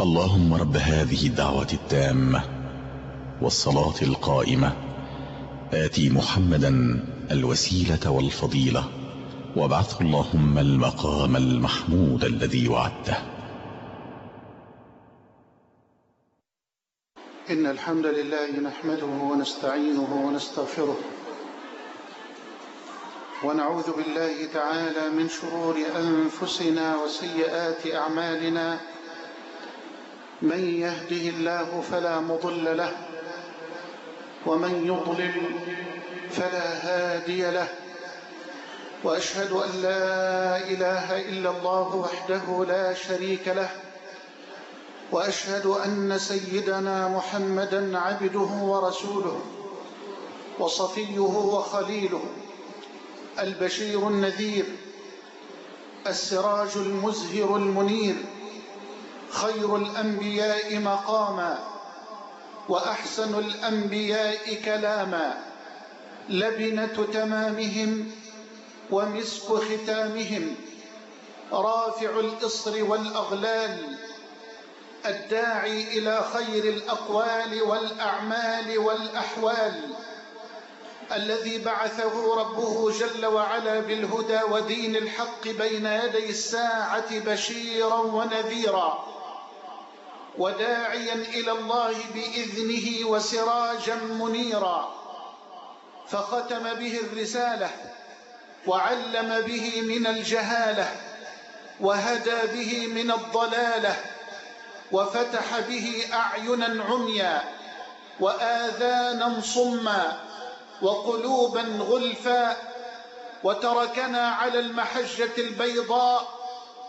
اللهم رب هذه الدعوة التامة والصلاة القائمة آتي محمدا الوسيلة والفضيلة وابعثه اللهم المقام المحمود الذي وعدته. إن الحمد لله نحمده ونستعينه ونستغفره ونعوذ بالله تعالى من شرور أنفسنا وسيئات أعمالنا. من يهده الله فلا مضل له ومن يضلل فلا هادي له، وأشهد أن لا إله إلا الله وحده لا شريك له، وأشهد أن سيدنا محمدًا عبده ورسوله وصفيه وخليله، البشير النذير، السراج المزهر المنير، خير الأنبياء مقاما وأحسن الأنبياء كلاما، لبنة تمامهم ومسك ختامهم، رافع الإصر والأغلال، الداعي إلى خير الأقوال والأعمال والأحوال، الذي بعثه ربه جل وعلا بالهدى ودين الحق بين يدي الساعة بشيرا ونذيرا، وداعيا إلى الله بإذنه وسراجا منيرا، فختم به الرسالة وعلم به من الجهالة وهدى به من الضلالة، وفتح به أعينا عميا وآذانا صما وقلوبا غلفا، وتركنا على المحجة البيضاء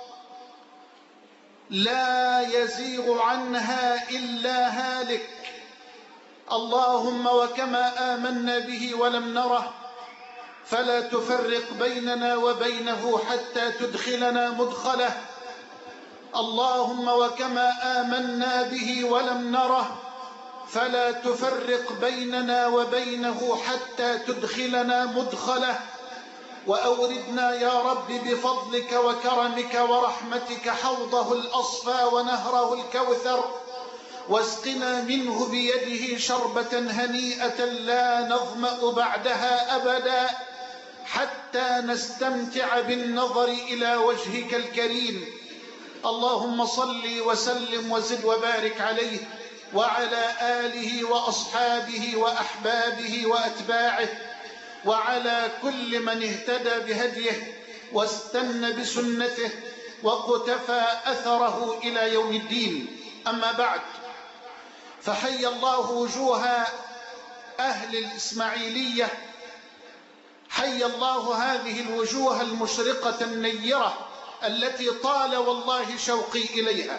لا يزيغ عنها إلا هالك. اللهم وكما آمنا به ولم نره فلا تفرق بيننا وبينه حتى تدخلنا مدخله. اللهم وكما آمنا به ولم نره فلا تفرق بيننا وبينه حتى تدخلنا مدخله. وأوردنا يا رب بفضلك وكرمك ورحمتك حوضه الأصفى ونهره الكوثر، واسقنا منه بيده شربة هنيئة لا نظمأ بعدها أبدا، حتى نستمتع بالنظر إلى وجهك الكريم. اللهم صل وسلم وزد وبارك عليه وعلى آله وأصحابه وأحبابه وأتباعه وعلى كل من اهتدى بهديه واستنى بسنته وقتفى أثره إلى يوم الدين. أما بعد، فحي الله وجوه أهل الإسماعيلية، حي الله هذه الوجوه المشرقة النيرة التي طال والله شوقي إليها،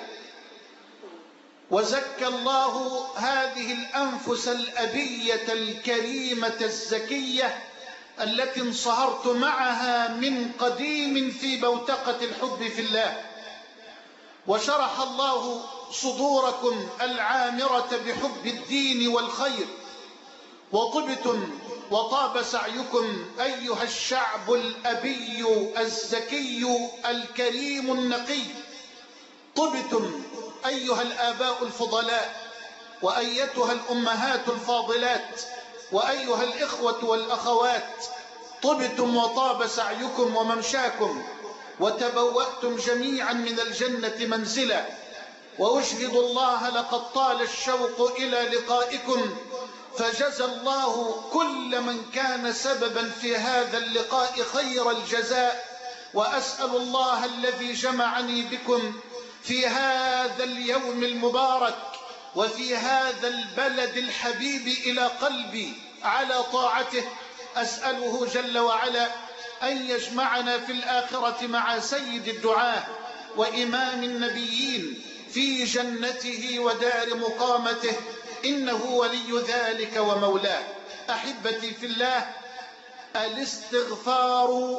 وزكى الله هذه الأنفس الأبية الكريمة الزكية التي انصهرت معها من قديم في بوتقة الحب في الله، وشرح الله صدوركم العامرة بحب الدين والخير، وطبتم وطاب سعيكم أيها الشعب الأبي الزكي الكريم النقي. طبتم أيها الآباء الفضلاء، وأيتها الأمهات الفاضلات، وأيها الإخوة والأخوات، طبتم وطاب سعيكم وممشاكم، وتبوأتم جميعا من الجنة منزلا. وأشهد الله لقد طال الشوق إلى لقائكم، فجزى الله كل من كان سببا في هذا اللقاء خير الجزاء. وأسأل الله الذي جمعني بكم في هذا اليوم المبارك وفي هذا البلد الحبيب إلى قلبي على طاعته، أسأله جل وعلا أن يجمعنا في الآخرة مع سيد الدعاة وإمام النبيين في جنته ودار مقامته، إنه ولي ذلك ومولاه. أحبتي في الله، الاستغفار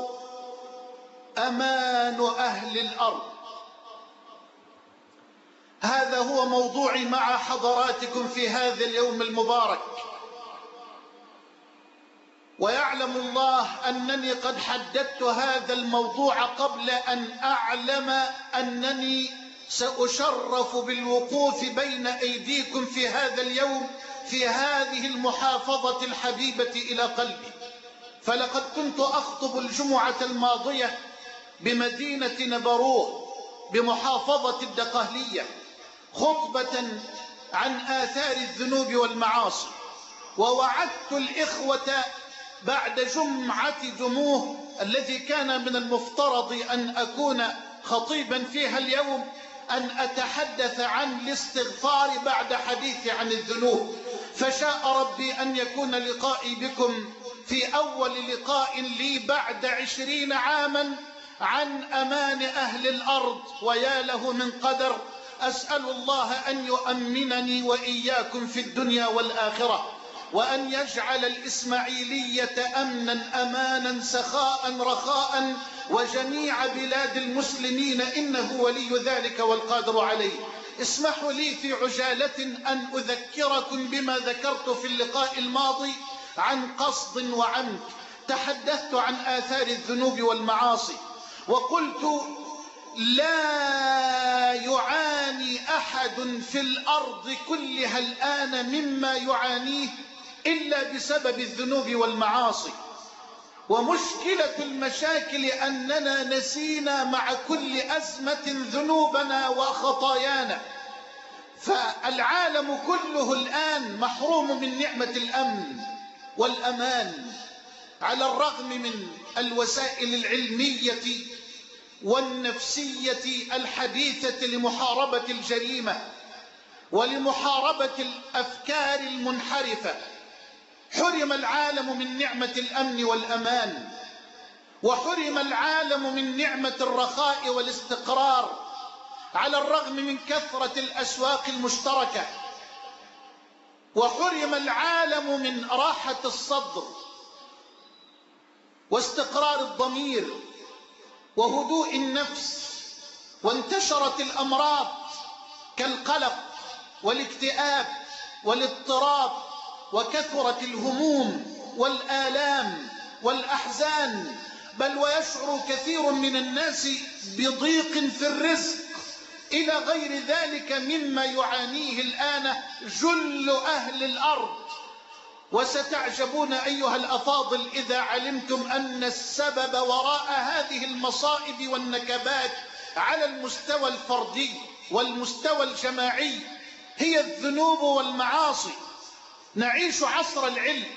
أمان أهل الأرض. هذا هو موضوعي مع حضراتكم في هذا اليوم المبارك، ويعلم الله أنني قد حددت هذا الموضوع قبل أن أعلم أنني سأشرف بالوقوف بين أيديكم في هذا اليوم في هذه المحافظة الحبيبة إلى قلبي. فلقد كنت أخطب الجمعة الماضية بمدينة نبروه بمحافظة الدقهلية خطبة عن آثار الذنوب والمعاصي، ووعدت الإخوة بعد جمعة جموه التي كان من المفترض أن أكون خطيبا فيها اليوم أن أتحدث عن الاستغفار بعد حديث عن الذنوب. فشاء ربي أن يكون لقائي بكم في أول لقاء لي بعد 20 عاما عن أمان أهل الأرض، ويا له من قدر. أسأل الله أن يؤمنني وإياكم في الدنيا والآخرة، وأن يجعل الإسماعيلية أمنا أمانا سخاء رخاء وجميع بلاد المسلمين، إنه ولي ذلك والقادر عليه. اسمحوا لي في عجالة أن أذكركم بما ذكرت في اللقاء الماضي عن قصد وعمد. تحدثت عن آثار الذنوب والمعاصي وقلت لا يعاني أحد في الأرض كلها الآن مما يعانيه إلا بسبب الذنوب والمعاصي. ومشكلة المشاكل أننا نسينا مع كل أزمة ذنوبنا وخطايانا. فالعالم كله الآن محروم من نعمة الأمن والأمان، على الرغم من الوسائل العلمية والنفسية الحديثة لمحاربة الجريمة ولمحاربة الأفكار المنحرفة. حرم العالم من نعمة الأمن والأمان، وحرم العالم من نعمة الرخاء والاستقرار، على الرغم من كثرة الأسواق المشتركة. وحرم العالم من راحة الصدر واستقرار الضمير وهدوء النفس. وانتشرت الأمراض كالقلق والاكتئاب والاضطراب، وكثرت الهموم والآلام والأحزان، بل ويشعر كثير من الناس بضيق في الرزق، إلى غير ذلك مما يعانيه الآن جل أهل الأرض. وستعجبون أيها الأفاضل إذا علمتم أن السبب وراء هذه المصائب والنكبات على المستوى الفردي والمستوى الجماعي هي الذنوب والمعاصي. نعيش عصر العلم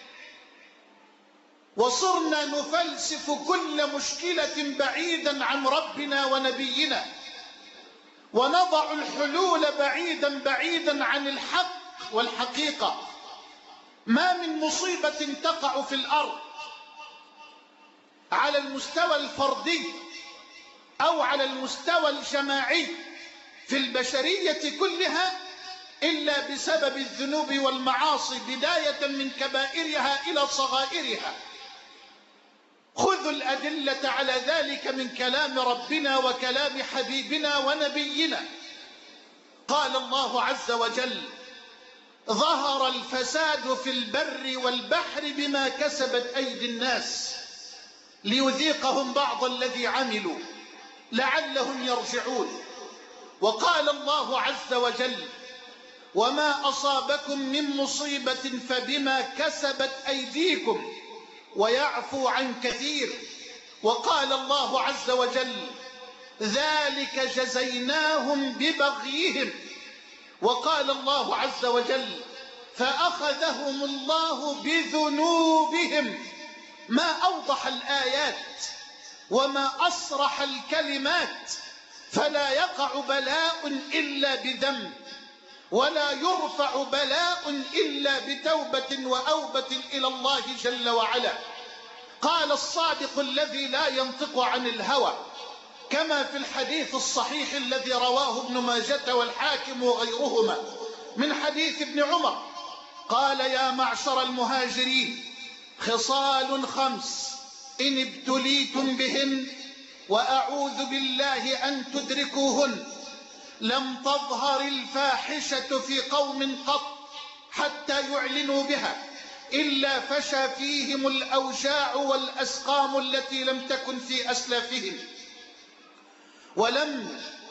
وصرنا نفلسف كل مشكلة بعيدا عن ربنا ونبينا، ونضع الحلول بعيدا عن الحق والحقيقة. ما من مصيبة تقع في الأرض على المستوى الفردي أو على المستوى الجماعي في البشرية كلها إلا بسبب الذنوب والمعاصي، بداية من كبائرها إلى صغائرها. خذوا الأدلة على ذلك من كلام ربنا وكلام حبيبنا ونبينا. قال الله عز وجل: ظهر الفساد في البر والبحر بما كسبت أيدي الناس ليذيقهم بعض الذي عملوا لعلهم يرجعون. وقال الله عز وجل: وما أصابكم من مصيبة فبما كسبت أيديكم ويعفو عن كثير. وقال الله عز وجل: ذلك جزيناهم ببغيهم. وقال الله عز وجل: فأخذهم الله بذنوبهم. ما أوضح الآيات وما أصرح الكلمات. فلا يقع بلاء إلا بذنب، ولا يرفع بلاء إلا بتوبة وأوبة إلى الله جل وعلا. قال الصادق الذي لا ينطق عن الهوى كما في الحديث الصحيح الذي رواه ابن ماجة والحاكم وغيرهما من حديث ابن عمر، قال: يا معشر المهاجرين، خصال 5 إن ابتليتم بهن وأعوذ بالله أن تدركوهن: لم تظهر الفاحشة في قوم قط حتى يعلنوا بها إلا فشى فيهم الأوجاع والأسقام التي لم تكن في أسلافهم، ولم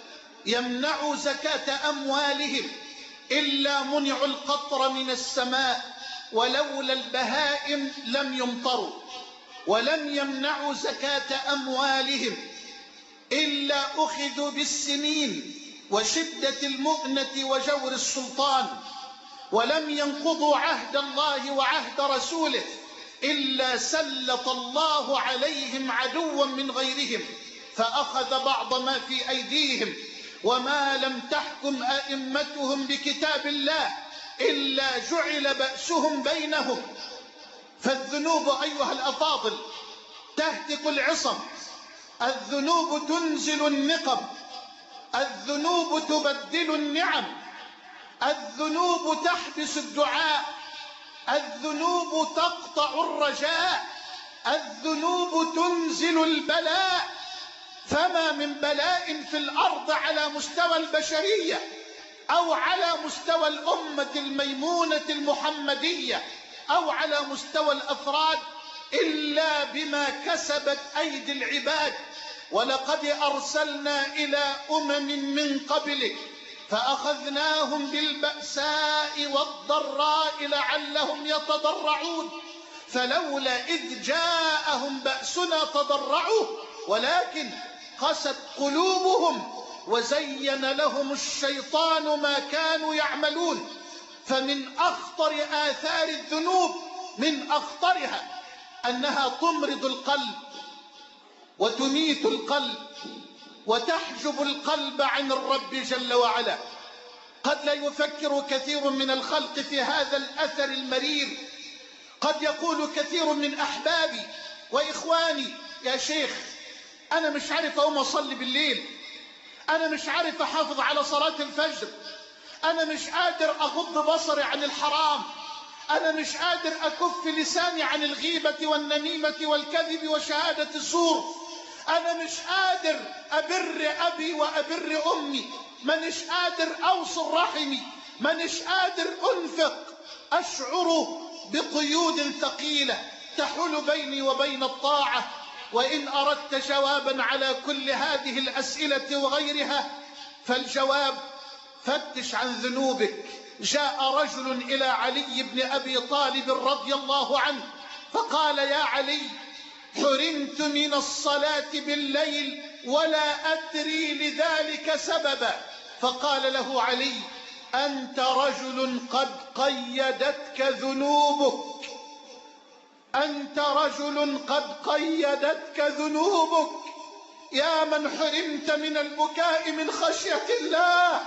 يمنعوا زكاة أموالهم إلا منعوا القطر من السماء، ولولا البهائم لم يمطروا. ولم يمنعوا زكاة أموالهم إلا أخذوا بالسنين وشدة المؤنة وجور السلطان. ولم ينقضوا عهد الله وعهد رسوله إلا سلط الله عليهم عدوا من غيرهم فأخذ بعض ما في أيديهم. وما لم تحكم أئمتهم بكتاب الله إلا جعل بأسهم بينهم. فالذنوب أيها الأفاضل تهتك العصم، الذنوب تنزل النقم، الذنوب تبدل النعم، الذنوب تحبس الدعاء، الذنوب تقطع الرجاء، الذنوب تنزل البلاء. فما من بلاء في الأرض على مستوى البشرية أو على مستوى الأمة الميمونة المحمدية أو على مستوى الأفراد إلا بما كسبت أيدي العباد. ولقد أرسلنا إلى من قبلك فأخذناهم بالبأساء والضراء لعلهم يتضرعون. فلولا إذ جاءهم بأسنا تضرعوا ولكن قست قلوبهم وزين لهم الشيطان ما كانوا يعملون. فمن أخطر آثار الذنوب، من أخطرها أنها تمرض القلب وتميت القلب وتحجب القلب عن الرب جل وعلا. قد لا يفكر كثير من الخلق في هذا الأثر المرير. قد يقول كثير من أحبابي وإخواني: يا شيخ أنا مش عارف أقوم أصلي بالليل، أنا مش عارف أحافظ على صلاة الفجر، أنا مش قادر أغض بصري عن الحرام، أنا مش قادر أكف لساني عن الغيبة والنميمة والكذب وشهادة الزور، أنا مش قادر أبر أبي وأبر أمي، مانيش قادر أوصل رحمي، مانيش قادر أنفق. أشعر بقيود ثقيلة تحول بيني وبين الطاعة. وإن أردت جوابا على كل هذه الأسئلة وغيرها فالجواب: فتش عن ذنوبك. جاء رجل إلى علي بن أبي طالب رضي الله عنه فقال: يا علي، حرمت من الصلاة بالليل ولا أدري لذلك سببا. فقال له علي: أنت رجل قد قيدتك ذنوبك، أنت رجل قد قيدتك ذنوبك. يا من حرمت من البكاء من خشية الله،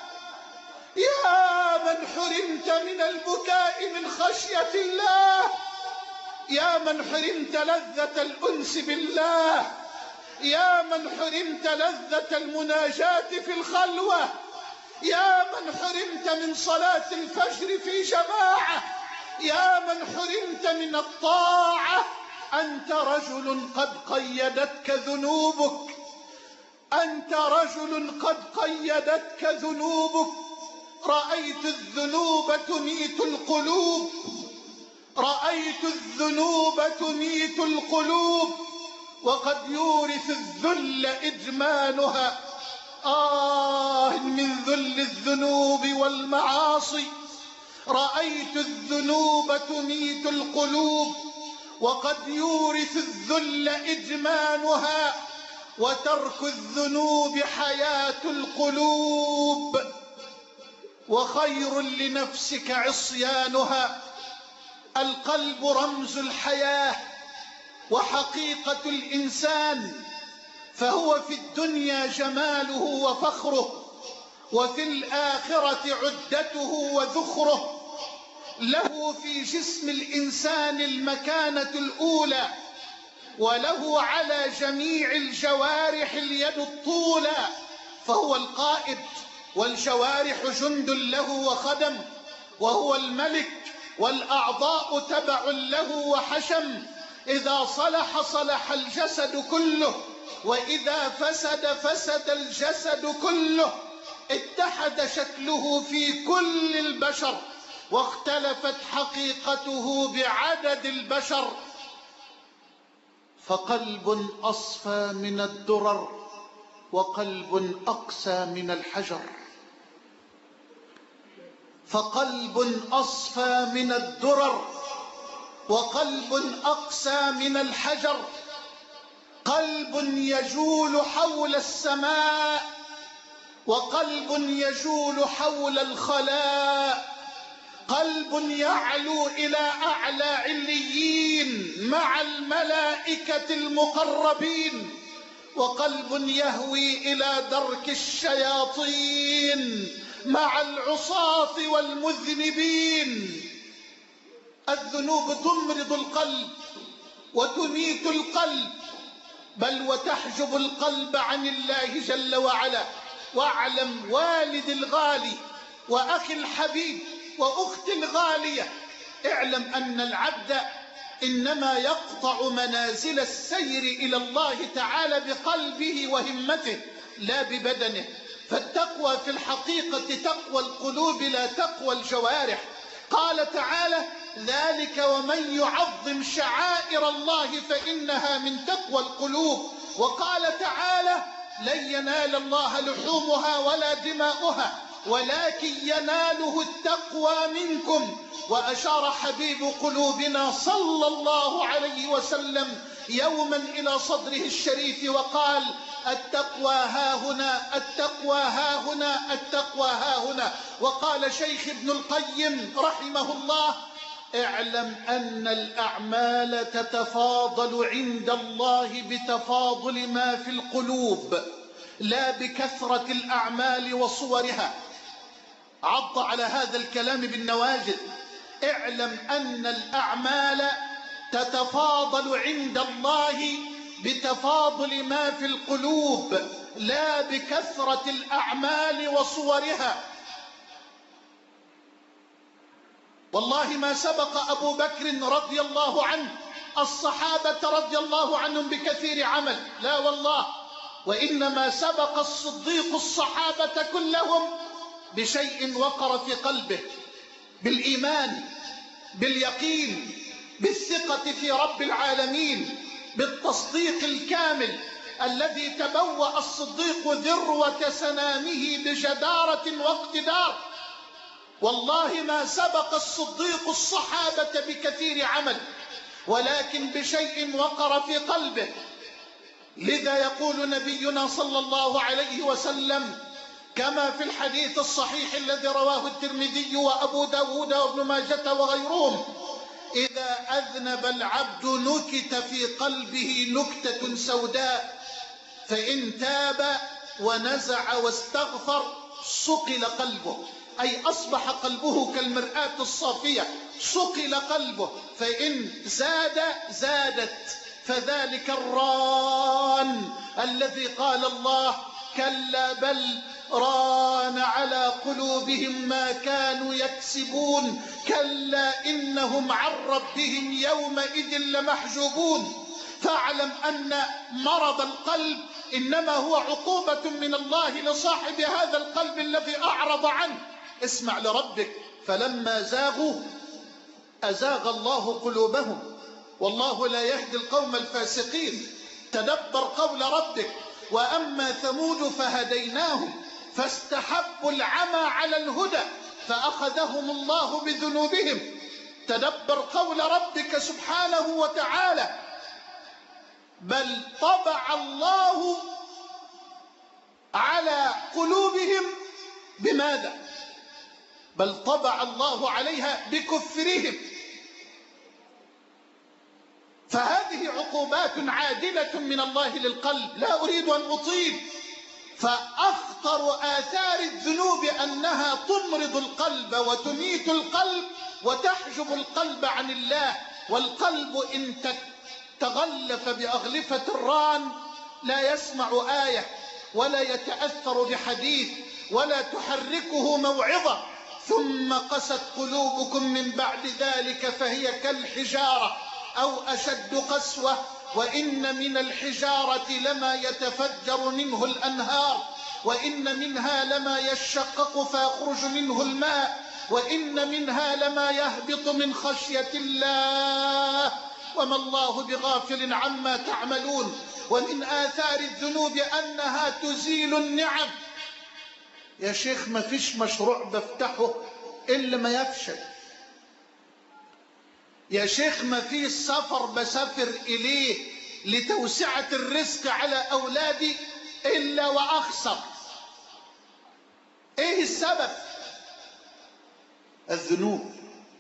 يا من حرمت من البكاء من خشية الله، يا من حرمت لذة الأنس بالله، يا من حرمت لذة المناجاة في الخلوة، يا من حرمت من صلاة الفجر في جماعة، يا من حرمت من الطاعة. أنت رجل قد قيدتك ذنوبك، أنت رجل قد قيدتك ذنوبك. رأيت الذنوب تميت القلوب، رأيت الذنوب تميت القلوب، وقد يورث الذل إدمانها. من ذل الذنوب والمعاصي. رأيت الذنوب تميت القلوب وقد يورث الذل إدمانها، وترك الذنوب حياة القلوب، وخير لنفسك عصيانها. القلب رمز الحياة وحقيقة الإنسان، فهو في الدنيا جماله وفخره، وفي الآخرة عدته وذخره. له في جسم الإنسان المكانة الأولى، وله على جميع الجوارح اليد الطولى، فهو القائد، والجوارح جند له وخدم، وهو الملك، والأعضاء تبع له وحشم. إذا صلح صلح الجسد كله، وإذا فسد فسد الجسد كله. اتحد شكله في كل البشر، واختلفت حقيقته بعدد البشر. فقلب أصفى من الدرر وقلب أقسى من الحجر، فقلب أصفى من الدرر، وقلب أقسى من الحجر، قلب يجول حول السماء، وقلب يجول حول الخلاء، قلب يعلو إلى أعلى عليين مع الملائكة المقربين، وقلب يهوي إلى درك الشياطين مع العصاة والمذنبين. الذنوب تمرض القلب وتميت القلب، بل وتحجب القلب عن الله جل وعلا. واعلم والد الغالي وأخي الحبيب وأختي الغالية، اعلم أن العبد إنما يقطع منازل السير إلى الله تعالى بقلبه وهمته لا ببدنه. فالتقوى في الحقيقة تقوى القلوب لا تقوى الجوارح. قال تعالى: ذلك ومن يعظم شعائر الله فإنها من تقوى القلوب. وقال تعالى: لن ينال الله لحومها ولا دماؤها ولكن يناله التقوى منكم. وأشار حبيب قلوبنا صلى الله عليه وسلم يوما إلى صدره الشريف وقال: التقوى هاهنا، التقوى هاهنا، التقوى هاهنا. وقال شيخ ابن القيم رحمه الله: اعلم أن الأعمال تتفاضل عند الله بتفاضل ما في القلوب لا بكثرة الأعمال وصورها. عض على هذا الكلام بالنواجذ. اعلم أن الأعمال تتفاضل عند الله بتفاضل ما في القلوب لا بكثرة الأعمال وصورها. والله ما سبق أبو بكر رضي الله عنه الصحابة رضي الله عنهم بكثير عمل، لا والله، وإنما سبق الصديق الصحابة كلهم بشيء وقر في قلبه، بالإيمان، باليقين، بالثقة في رب العالمين، بالتصديق الكامل الذي تبوأ الصديق ذروة سنامه بجدارة واقتدار. والله ما سبق الصديق الصحابة بكثير عمل، ولكن بشيء وقر في قلبه. لذا يقول نبينا صلى الله عليه وسلم كما في الحديث الصحيح الذي رواه الترمذي وأبو داود وابن ماجة وغيرهم: إذا أذنب العبد نكت في قلبه نكتة سوداء، فإن تاب ونزع واستغفر صقل قلبه، أي أصبح قلبه كالمرآة الصافية، صقل قلبه، فإن زاد زادت. فذلك الران الذي قال الله: كلا بل ران على قلوبهم ما كانوا يكسبون، كلا إنهم عن ربهم يومئذ لمحجوبون. فاعلم أن مرض القلب إنما هو عقوبة من الله لصاحب هذا القلب الذي أعرض عنه. اسمع لربك: فلما زاغوا أزاغ الله قلوبهم والله لا يهدي القوم الفاسقين. تدبر قول ربك: وأما ثمود فهديناهم فاستحبوا العمى على الهدى فأخذهم الله بذنوبهم. تدبر قول ربك سبحانه وتعالى: بل طبع الله على قلوبهم بماذا؟ بل طبع الله عليها بكفرهم. فهذه عقوبات عادلة من الله للقلب، لا أريد أن أطيل. فأخطر آثار الذنوب أنها تمرض القلب وتميت القلب وتحجب القلب عن الله. والقلب إن تغلف بأغلفة الران لا يسمع آية ولا يتأثر بحديث ولا تحركه موعظة. ثم قست قلوبكم من بعد ذلك فهي كالحجارة أو أشد قسوة، وإن من الحجارة لما يتفجر منه الأنهار، وإن منها لما يشقق فيخرج منه الماء، وإن منها لما يهبط من خشية الله وما الله بغافل عما تعملون. ومن آثار الذنوب أنها تزيل النعم. يا شيخ ما فيش مشروع بفتحه إلا ما يفشل. يا شيخ ما فيش سفر بسافر إليه لتوسعة الرزق على أولادي إلا وأخسر. إيه السبب؟ الذنوب.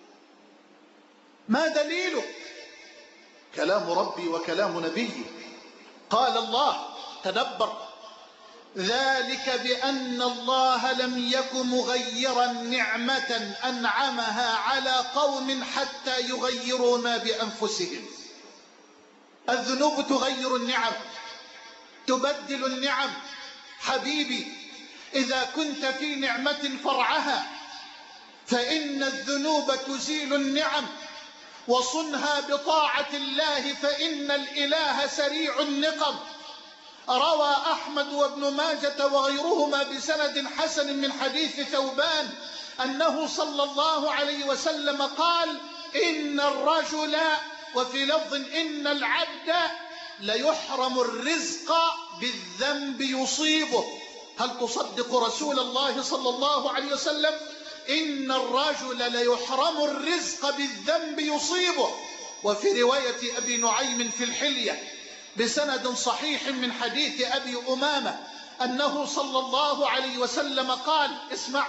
ما دليله؟ كلام ربي وكلام نبيه. قال الله تدبر: ذلك بأن الله لم يك مغيرا نعمة أنعمها على قوم حتى يغيروا ما بأنفسهم. الذنوب تغير النعم، تبدل النعم. حبيبي، إذا كنت في نعمة فرعها، فإن الذنوب تزيل النعم، وصنها بطاعة الله، فإن الإله سريع النقم. روى أحمد وابن ماجة وغيرهما بسند حسن من حديث ثوبان أنه صلى الله عليه وسلم قال: إن الرجل، وفي لفظ إن العبد، ليحرم الرزق بالذنب يصيبه. هل تصدق رسول الله صلى الله عليه وسلم؟ إن الرجل ليحرم الرزق بالذنب يصيبه. وفي رواية أبي نعيم في الحلية بسند صحيح من حديث أبي أمامة أنه صلى الله عليه وسلم قال: اسمع،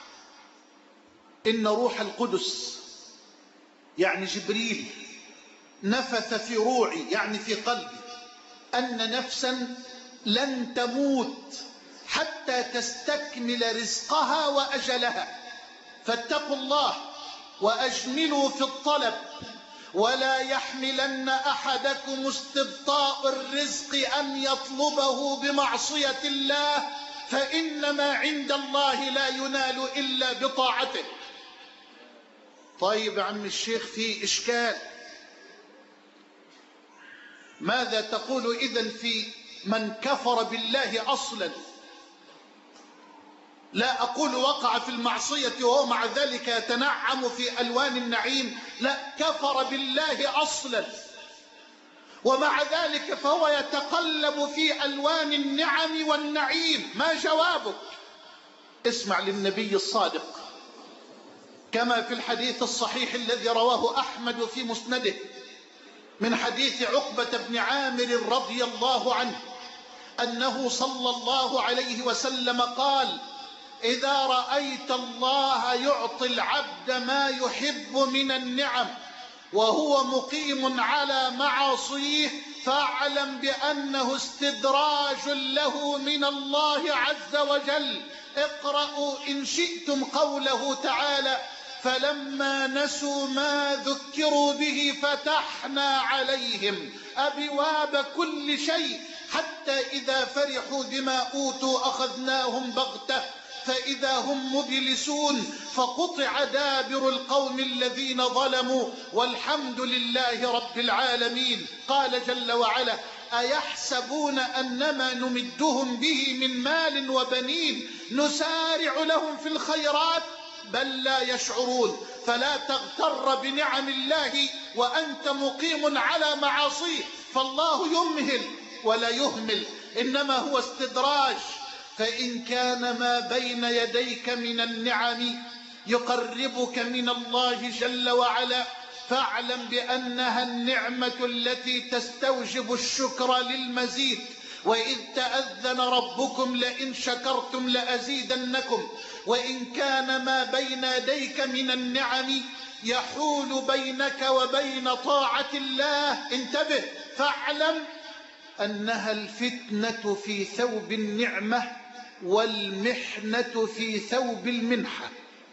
إن روح القدس، يعني جبريل، نفث في روعي، يعني في قلبي، أن نفسا لن تموت حتى تستكمل رزقها وأجلها، فاتقوا الله وأجملوا في الطلب، ولا يحملن أحدكم استبطاء الرزق أن يطلبه بمعصية الله، فإنما عند الله لا ينال إلا بطاعته. طيب يا عم الشيخ، في إشكال. ماذا تقول إذن في من كفر بالله أصلا؟ لا أقول وقع في المعصية وهو مع ذلك يتنعم في ألوان النعيم، لا، كفر بالله أصلا ومع ذلك فهو يتقلب في ألوان النعم والنعيم. ما جوابك؟ اسمع للنبي الصادق كما في الحديث الصحيح الذي رواه أحمد في مسنده من حديث عقبة بن عامر رضي الله عنه أنه صلى الله عليه وسلم قال: إذا رأيت الله يعطي العبد ما يحب من النعم وهو مقيم على معاصيه، فاعلم بأنه استدراج له من الله عز وجل. اقرأوا إن شئتم قوله تعالى: فلما نسوا ما ذكروا به فتحنا عليهم أبواب كل شيء حتى إذا فرحوا بما أوتوا أخذناهم بغتة فإذا هم مبلسون فقطع دابر القوم الذين ظلموا والحمد لله رب العالمين. قال جل وعلا: أيحسبون أنما نمدهم به من مال وبنين نسارع لهم في الخيرات بل لا يشعرون. فلا تغتر بنعم الله وأنت مقيم على معاصيه، فالله يمهل ولا يهمل، إنما هو استدراج. فإن كان ما بين يديك من النعم يقربك من الله جل وعلا فاعلم بأنها النعمة التي تستوجب الشكر للمزيد. وإذ تأذن ربكم لئن شكرتم لأزيدنكم. وإن كان ما بين يديك من النعم يحول بينك وبين طاعة الله، انتبه، فاعلم أنها الفتنة في ثوب النعمة والمحنة في ثوب المنحة.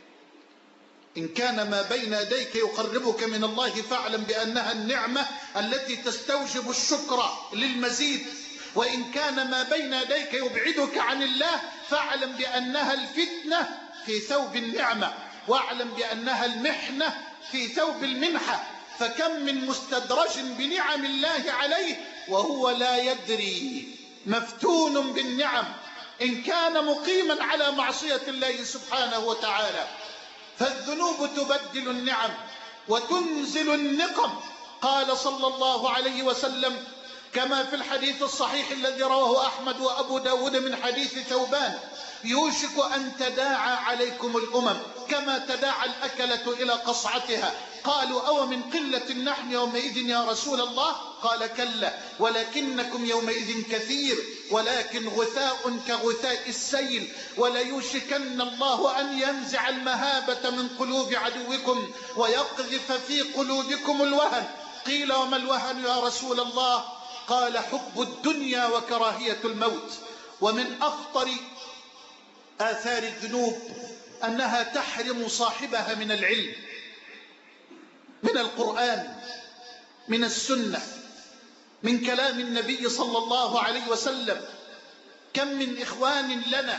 إن كان ما بين يديك يقربك من الله فاعلم بأنها النعمة التي تستوجب الشكر للمزيد. وإن كان ما بين يديك يبعدك عن الله فاعلم بأنها الفتنة في ثوب النعمة، واعلم بأنها المحنة في ثوب المنحة. فكم من مستدرج بنعم الله عليه وهو لا يدري، مفتون بالنعم إن كان مقيما على معصية الله سبحانه وتعالى. فالذنوب تبدل النعم وتنزل النقم. قال صلى الله عليه وسلم: كما في الحديث الصحيح الذي رواه أحمد وأبو داود من حديث ثوبان: يوشك أن تداعى عليكم الأمم كما تداعى الأكلة إلى قصعتها. قالوا: أو من قلة نحن يومئذ يا رسول الله؟ قال: كلا، ولكنكم يومئذ كثير، ولكن غثاء كغثاء السيل، وليوشكن الله أن ينزع المهابة من قلوب عدوكم ويقذف في قلوبكم الوهن. قيل: وما الوهن يا رسول الله؟ قال: حب الدنيا وكراهية الموت. ومن أخطر آثار الذنوب أنها تحرم صاحبها من العلم، من القرآن، من السنة، من كلام النبي صلى الله عليه وسلم. كم من إخوان لنا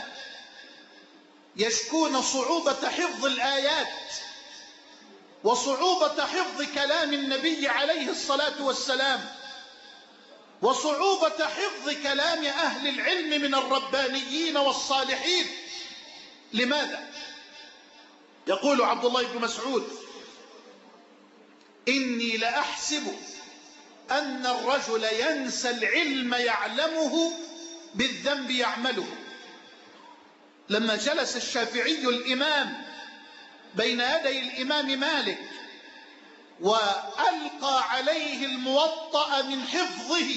يشكون صعوبة حفظ الآيات وصعوبة حفظ كلام النبي عليه الصلاة والسلام وصعوبة حفظ كلام أهل العلم من الربانيين والصالحين. لماذا؟ يقول عبد الله بن مسعود: إني لأحسب أن الرجل ينسى العلم يعلمه بالذنب يعمله. لما جلس الشافعي الإمام بين يدي الإمام مالك وألقى عليه الموطأ من حفظه،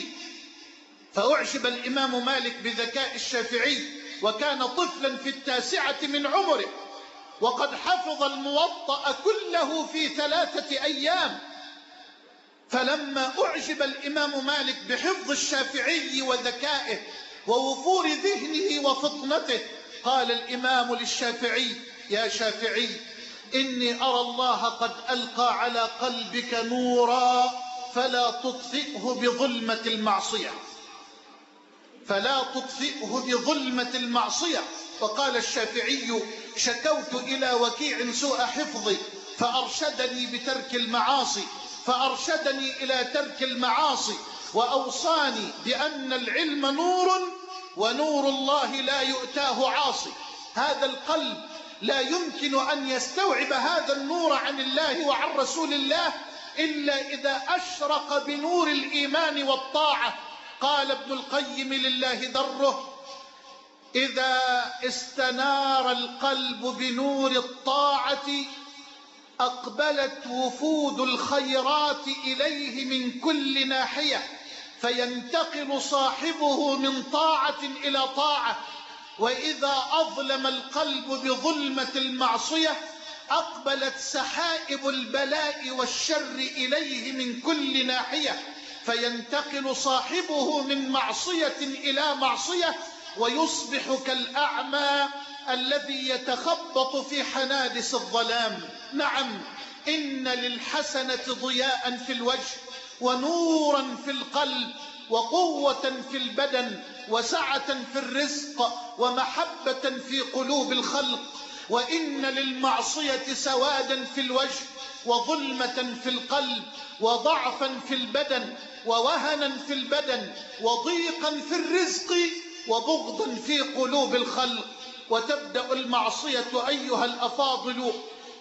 فأعجب الإمام مالك بذكاء الشافعي، وكان طفلا في 9 من عمره، وقد حفظ الموطأ كله في 3 أيام. فلما أعجب الإمام مالك بحفظ الشافعي وذكائه ووفور ذهنه وفطنته، قال الإمام للشافعي: يا شافعي، إني أرى الله قد ألقى على قلبك نورا فلا تطفئه بظلمة المعصية، فلا تطفئه بظلمة المعصية. وقال الشافعي: شكوت إلى وكيع سوء حفظي فأرشدني بترك المعاصي، فأرشدني إلى ترك المعاصي، وأوصاني بأن العلم نور ونور الله لا يؤتاه عاصي. هذا القلب لا يمكن أن يستوعب هذا النور عن الله وعن رسول الله إلا إذا أشرق بنور الإيمان والطاعة. قال ابن القيم لله دره: إذا استنار القلب بنور الطاعة أقبلت وفود الخيرات إليه من كل ناحية، فينتقل صاحبه من طاعة إلى طاعة. وإذا أظلم القلب بظلمة المعصية أقبلت سحائب البلاء والشر إليه من كل ناحية، فينتقل صاحبه من معصية إلى معصية، ويصبح كالأعمى الذي يتخبط في حنادس الظلام. نعم، إن للحسنة ضياء في الوجه ونورا في القلب وقوة في البدن وسعة في الرزق ومحبة في قلوب الخلق. وإن للمعصية سوادا في الوجه وظلمة في القلب وضعفا في البدن ووهنا في البدن وضيقا في الرزق وبغضا في قلوب الخلق. وتبدأ المعصية أيها الأفاضل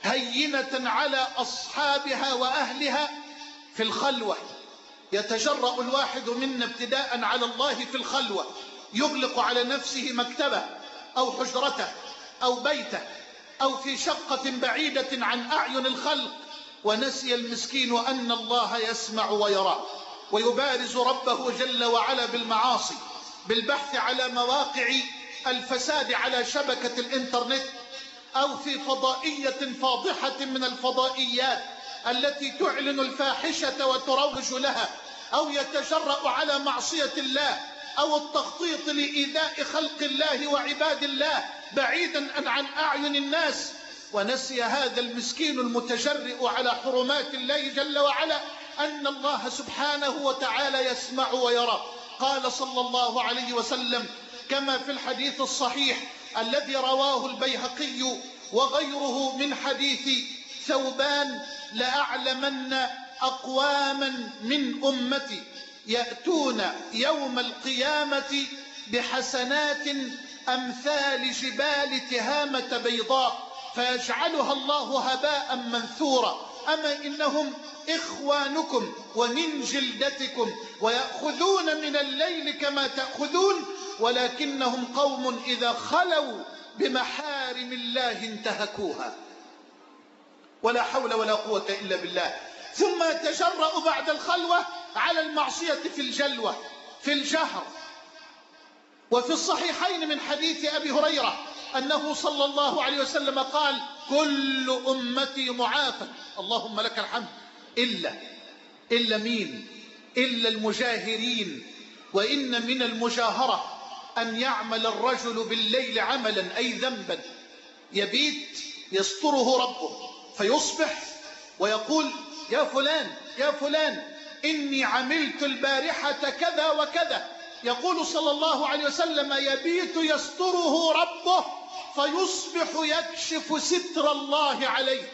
هينة على أصحابها وأهلها في الخلوة. يتجرأ الواحد منا ابتداء على الله في الخلوة، يغلق على نفسه مكتبه أو حجرته أو بيته أو في شقة بعيدة عن أعين الخلق، ونسي المسكين أن الله يسمع ويرى، ويبارز ربه جل وعلا بالمعاصي، بالبحث على مواقع الفساد على شبكة الإنترنت أو في فضائية فاضحة من الفضائيات التي تعلن الفاحشة وتروج لها، أو يتجرأ على معصية الله أو التخطيط لإيذاء خلق الله وعباد الله بعيدا عن أعين الناس. ونسي هذا المسكين المتجرئ على حرمات الله جل وعلا أن الله سبحانه وتعالى يسمع ويرى. قال صلى الله عليه وسلم كما في الحديث الصحيح الذي رواه البيهقي وغيره من حديث ثوبان: لأعلمن أقواما من أمتي يأتون يوم القيامة بحسنات أمثال جبال تهامة بيضاء فيجعلها الله هباء منثورا. أما إنهم إخوانكم ومن جلدتكم ويأخذون من الليل كما تأخذون، ولكنهم قوم إذا خلوا بمحارم الله انتهكوها. ولا حول ولا قوة إلا بالله. ثم يتجرأ بعد الخلوة على المعصية في الجلوة في الجهر. وفي الصحيحين من حديث أبي هريرة أنه صلى الله عليه وسلم قال: كل أمتي معافى. اللهم لك الحمد، إلا مين؟ إلا المجاهرين. وإن من المجاهرة أن يعمل الرجل بالليل عملا أي ذنبا يبيت يستره ربه، فيصبح ويقول: يا فلان يا فلان إني عملت البارحة كذا وكذا. يقول صلى الله عليه وسلم: يبيت يستره ربه فيصبح يكشف ستر الله عليه.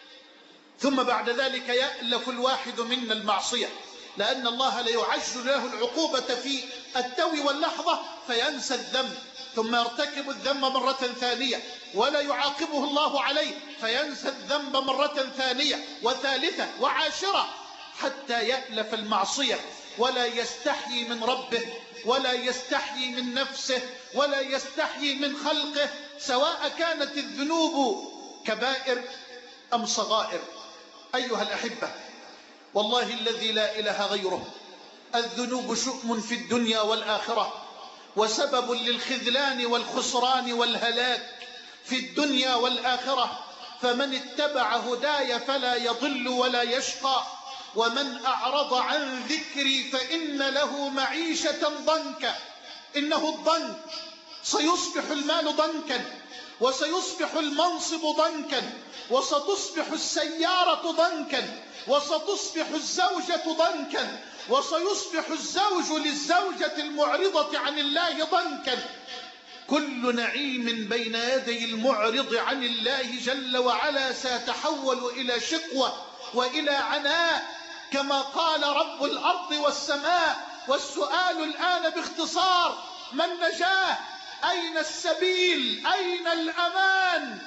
ثم بعد ذلك يألف الواحد منا المعصية، لأن الله لا يعجل له العقوبة في التو واللحظة فينسى الذنب، ثم يرتكب الذنب مرة ثانية ولا يعاقبه الله عليه فينسى الذنب مرة ثانية وثالثة وعاشرة، حتى يألف المعصية ولا يستحيي من ربه ولا يستحيي من نفسه ولا يستحيي من خلقه، سواء كانت الذنوب كبائر أم صغائر. أيها الأحبة، والله الذي لا إله غيره، الذنوب شؤم في الدنيا والآخرة، وسبب للخذلان والخسران والهلاك في الدنيا والآخرة. فمن اتبع هداي فلا يضل ولا يشقى، ومن أعرض عن ذكري فإن له معيشة ضنكا. إنه الضنك، سيصبح المال ضنكا، وسيصبح المنصب ضنكا، وستصبح السيارة ضنكا، وستصبح الزوجة ضنكا، وسيصبح الزوج للزوجة المعرضة عن الله ضنكا. كل نعيم بين يدي المعرض عن الله جل وعلا سيتحول إلى شقوة وإلى عناء، كما قال رب الأرض والسماء. والسؤال الآن باختصار: ما النجاة؟ أين السبيل؟ أين الأمان؟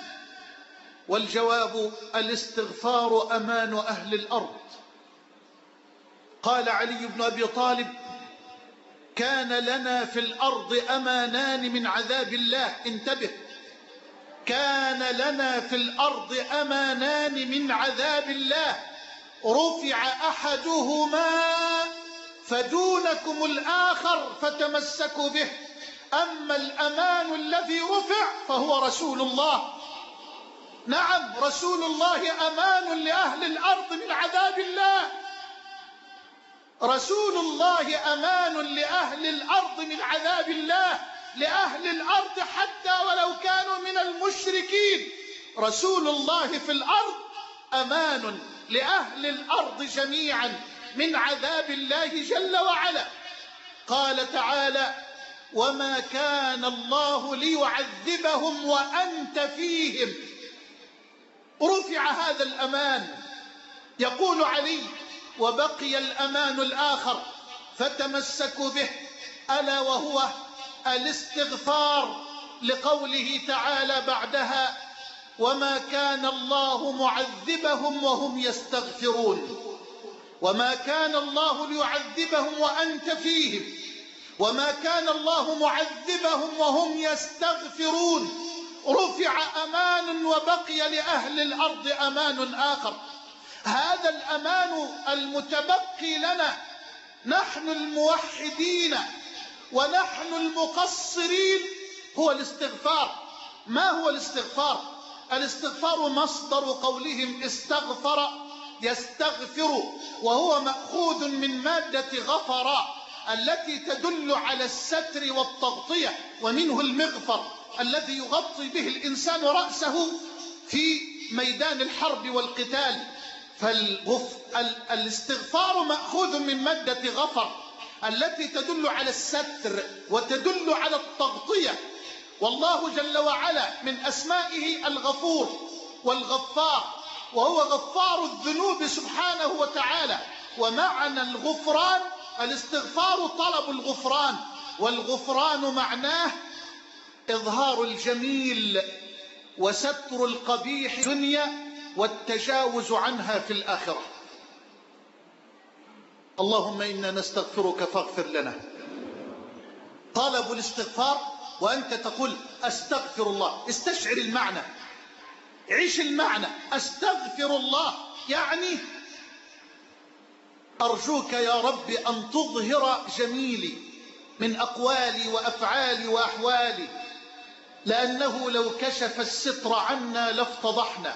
والجواب: الاستغفار أمان أهل الأرض. قال علي بن أبي طالب: كان لنا في الأرض أمانان من عذاب الله. انتبه، كان لنا في الأرض أمانان من عذاب الله، رفع أحدهما فدونكم الآخر فتمسكوا به. أما الأمان الذي رفع فهو رسول الله. نعم، رسول الله أمان لأهل الأرض من عذاب الله. رسول الله أمان لأهل الأرض من عذاب الله، لأهل الأرض حتى ولو كانوا من المشركين. رسول الله في الأرض أمان لأهل الأرض جميعا من عذاب الله جل وعلا. قال تعالى: وما كان الله ليعذبهم وأنت فيهم. رفع هذا الأمان. يقول علي: وبقي الأمان الآخر فتمسكوا به، ألا وهو الاستغفار، لقوله تعالى بعدها: وما كان الله معذبهم وهم يستغفرون. وما كان الله ليعذبهم وأنت فيهم، وما كان الله معذبهم وهم يستغفرون. رفع أمان وبقي لأهل الأرض أمان آخر. هذا الأمان المتبقي لنا نحن الموحدين ونحن المقصرين هو الاستغفار. ما هو الاستغفار؟ الاستغفار مصدر قولهم استغفر يستغفر، وهو مأخوذ من مادة غفر التي تدل على الستر والتغطية، ومنه المغفر الذي يغطي به الإنسان رأسه في ميدان الحرب والقتال. فالاستغفار مأخوذ من مادة غفر التي تدل على الستر وتدل على التغطية. والله جل وعلا من أسمائه الغفور والغفار، وهو غفار الذنوب سبحانه وتعالى. ومعنى الغفران الاستغفار طلب الغفران، والغفران معناه إظهار الجميل وستر القبيح في الدنيا والتجاوز عنها في الآخرة. اللهم إنا نستغفرك فاغفر لنا. طلب الاستغفار وأنت تقول أستغفر الله، استشعر المعنى، عيش المعنى. أستغفر الله يعني أرجوك يا رب أن تظهر جميلي من أقوالي وأفعالي وأحوالي، لأنه لو كشف الستر عنا لافتضحنا،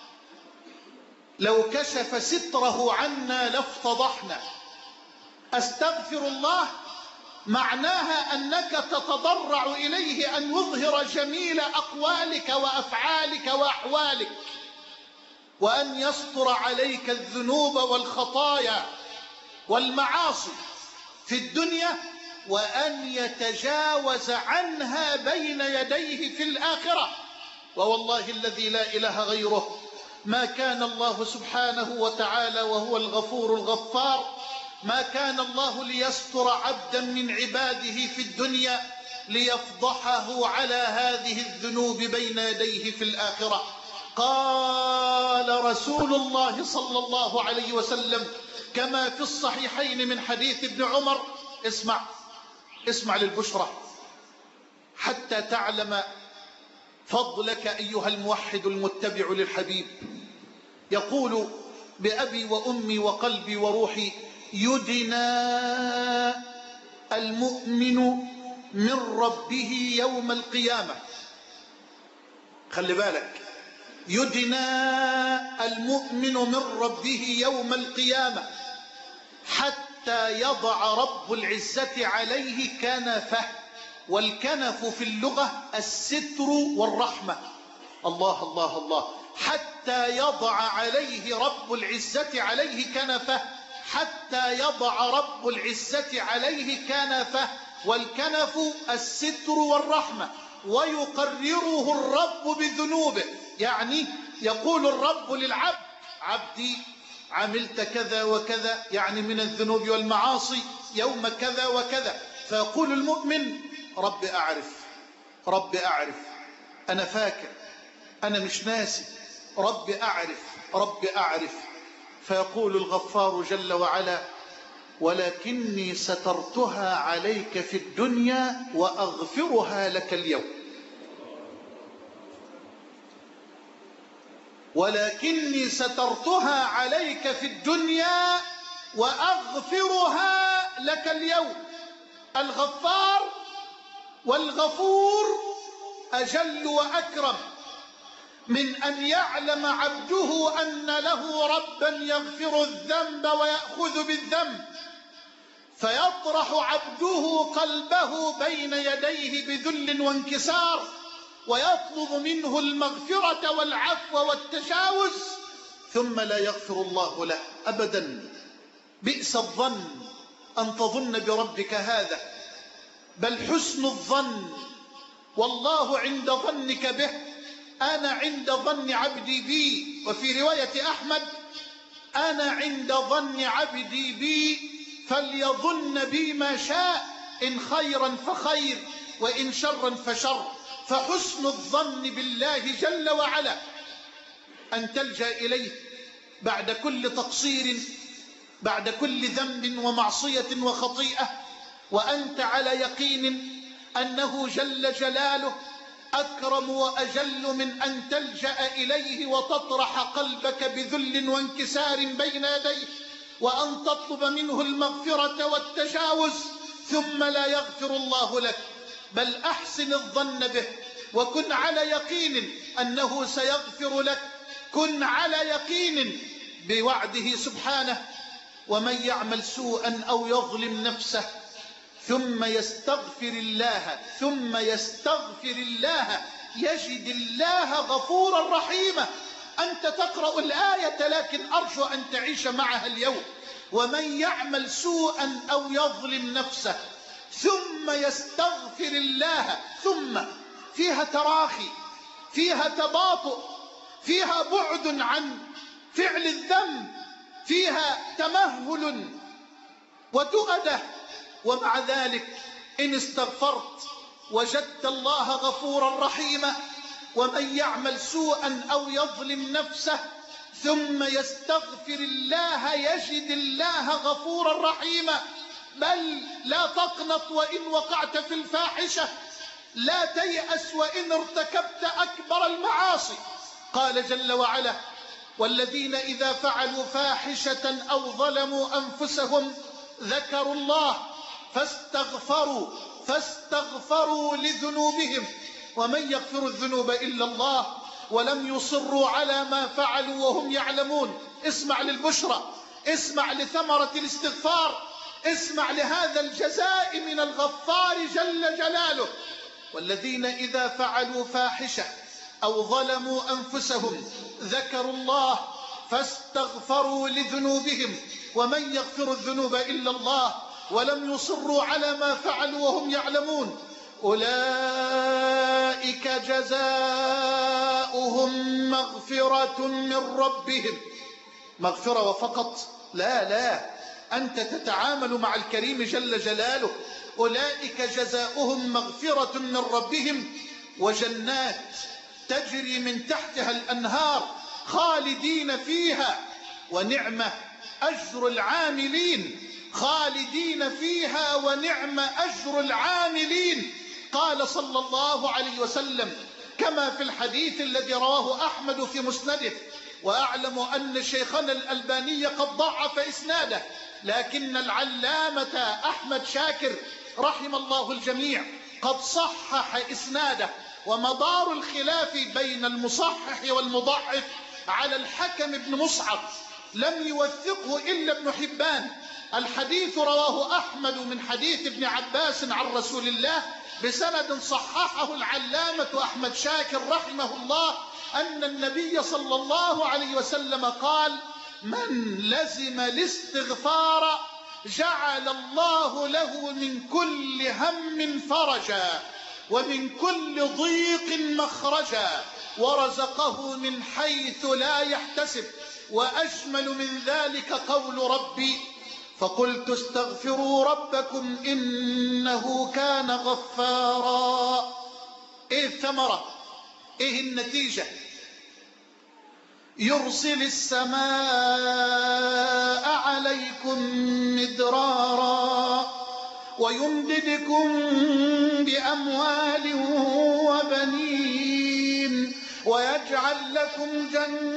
لو كشف ستره عنا لافتضحنا. أستغفر الله معناها أنك تتضرع إليه أن يظهر جميل أقوالك وأفعالك وأحوالك، وأن يستر عليك الذنوب والخطايا والمعاصي في الدنيا، وأن يتجاوز عنها بين يديه في الآخرة. ووالله الذي لا إله غيره ما كان الله سبحانه وتعالى وهو الغفور الغفار، ما كان الله ليستر عبدا من عباده في الدنيا ليفضحه على هذه الذنوب بين يديه في الآخرة. قال رسول الله صلى الله عليه وسلم كما في الصحيحين من حديث ابن عمر، اسمع للبشرى حتى تعلم فضلك أيها الموحد المتبع للحبيب. يقول بأبي وأمي وقلبي وروحي: يدنى المؤمن من ربه يوم القيامة. خلي بالك، يدنى المؤمن من ربه يوم القيامة حتى يضع رب العزة عليه كنفه. والكنف في اللغة الستر والرحمة. الله الله الله. حتى يضع عليه رب العزة عليه كنفه، حتى يضع رب العزة عليه كنفه. والكنف الستر والرحمة. ويقرره الرب بذنوبه، يعني يقول الرب للعبد: عبدي عملت كذا وكذا، يعني من الذنوب والمعاصي يوم كذا وكذا. فيقول المؤمن: رب أعرف، رب أعرف، أنا فاكر، أنا مش ناسي، رب أعرف، رب أعرف. فيقول الغفار جل وعلا: ولكني سترتها عليك في الدنيا وأغفرها لك اليوم. ولكني سترتها عليك في الدنيا وأغفرها لك اليوم. الغفار والغفور أجل وأكرم من أن يعلم عبده أن له ربا يغفر الذنب ويأخذ بالذنب، فيطرح عبده قلبه بين يديه بذل وانكسار، ويطلب منه المغفرة والعفو والتجاوز، ثم لا يغفر الله له أبدا. بئس الظن أن تظن بربك هذا، بل حسن الظن. والله عند ظنك به. أنا عند ظن عبدي بي. وفي رواية أحمد: أنا عند ظن عبدي بي فليظن بي ما شاء، إن خيرا فخير وإن شرا فشر. فحسن الظن بالله جل وعلا أن تلجأ إليه بعد كل تقصير، بعد كل ذنب ومعصية وخطيئة، وأنت على يقين أنه جل جلاله أكرم وأجل من أن تلجأ إليه وتطرح قلبك بذل وانكسار بين يديه، وأن تطلب منه المغفرة والتجاوز، ثم لا يغفر الله لك. بل أحسن الظن به، وكن على يقين أنه سيغفر لك. كن على يقين بوعده سبحانه: ومن يعمل سوءا أو يظلم نفسه ثم يستغفر الله يجد الله غفورا رحيما. أنت تقرأ الآية، لكن أرجو أن تعيش معها اليوم. ومن يعمل سوءا أو يظلم نفسه ثم يستغفر الله، ثم فيها تراخي، فيها تباطؤ، فيها بعد عن فعل الذنب، فيها تمهل وتؤده. ومع ذلك إن استغفرت وجدت الله غفورا رحيما. ومن يعمل سوءا أو يظلم نفسه ثم يستغفر الله يجد الله غفورا رحيما. بل لا تقنط وإن وقعت في الفاحشة، لا تيأس وإن ارتكبت أكبر المعاصي. قال جل وعلا: والذين إذا فعلوا فاحشة أو ظلموا أنفسهم ذكروا الله فاستغفروا لذنوبهم ومن يغفر الذنوب إلا الله ولم يصروا على ما فعلوا وهم يعلمون. اسمع للبشرى، اسمع لثمرة الاستغفار، اسمع لهذا الجزاء من الغفار جل جلاله. والذين إذا فعلوا فاحشة أو ظلموا أنفسهم ذكروا الله فاستغفروا لذنوبهم ومن يغفر الذنوب إلا الله ولم يصروا على ما فعلوا وهم يعلمون أولئك جزاؤهم مغفرة من ربهم. مغفرة وفقط؟ لا، أنت تتعامل مع الكريم جل جلاله. أولئك جزاؤهم مغفرة من ربهم وجنات تجري من تحتها الأنهار خالدين فيها ونعم أجر العاملين. خالدين فيها ونعم أجر العاملين. قال صلى الله عليه وسلم كما في الحديث الذي رواه أحمد في مسنده، وأعلم أن شيخنا الألباني قد ضعف إسناده، لكن العلامة أحمد شاكر رحم الله الجميع قد صحح إسناده. ومدار الخلاف بين المصحح والمضعف على الحكم بن مصعب، لم يوثقه إلا ابن حبان. الحديث رواه أحمد من حديث ابن عباس عن رسول الله بسند صححه العلامة أحمد شاكر رحمه الله أن النبي صلى الله عليه وسلم قال: من لزم الاستغفار جعل الله له من كل هم فرجا ومن كل ضيق مخرجا ورزقه من حيث لا يحتسب. وأجمل من ذلك قول ربي: فقلت استغفروا ربكم إنه كان غفارا. إيه الثمرة؟ إيه النتيجة؟ يرسل السماء عليكم مدرارا ويمددكم بأموال وبنين ويجعل لكم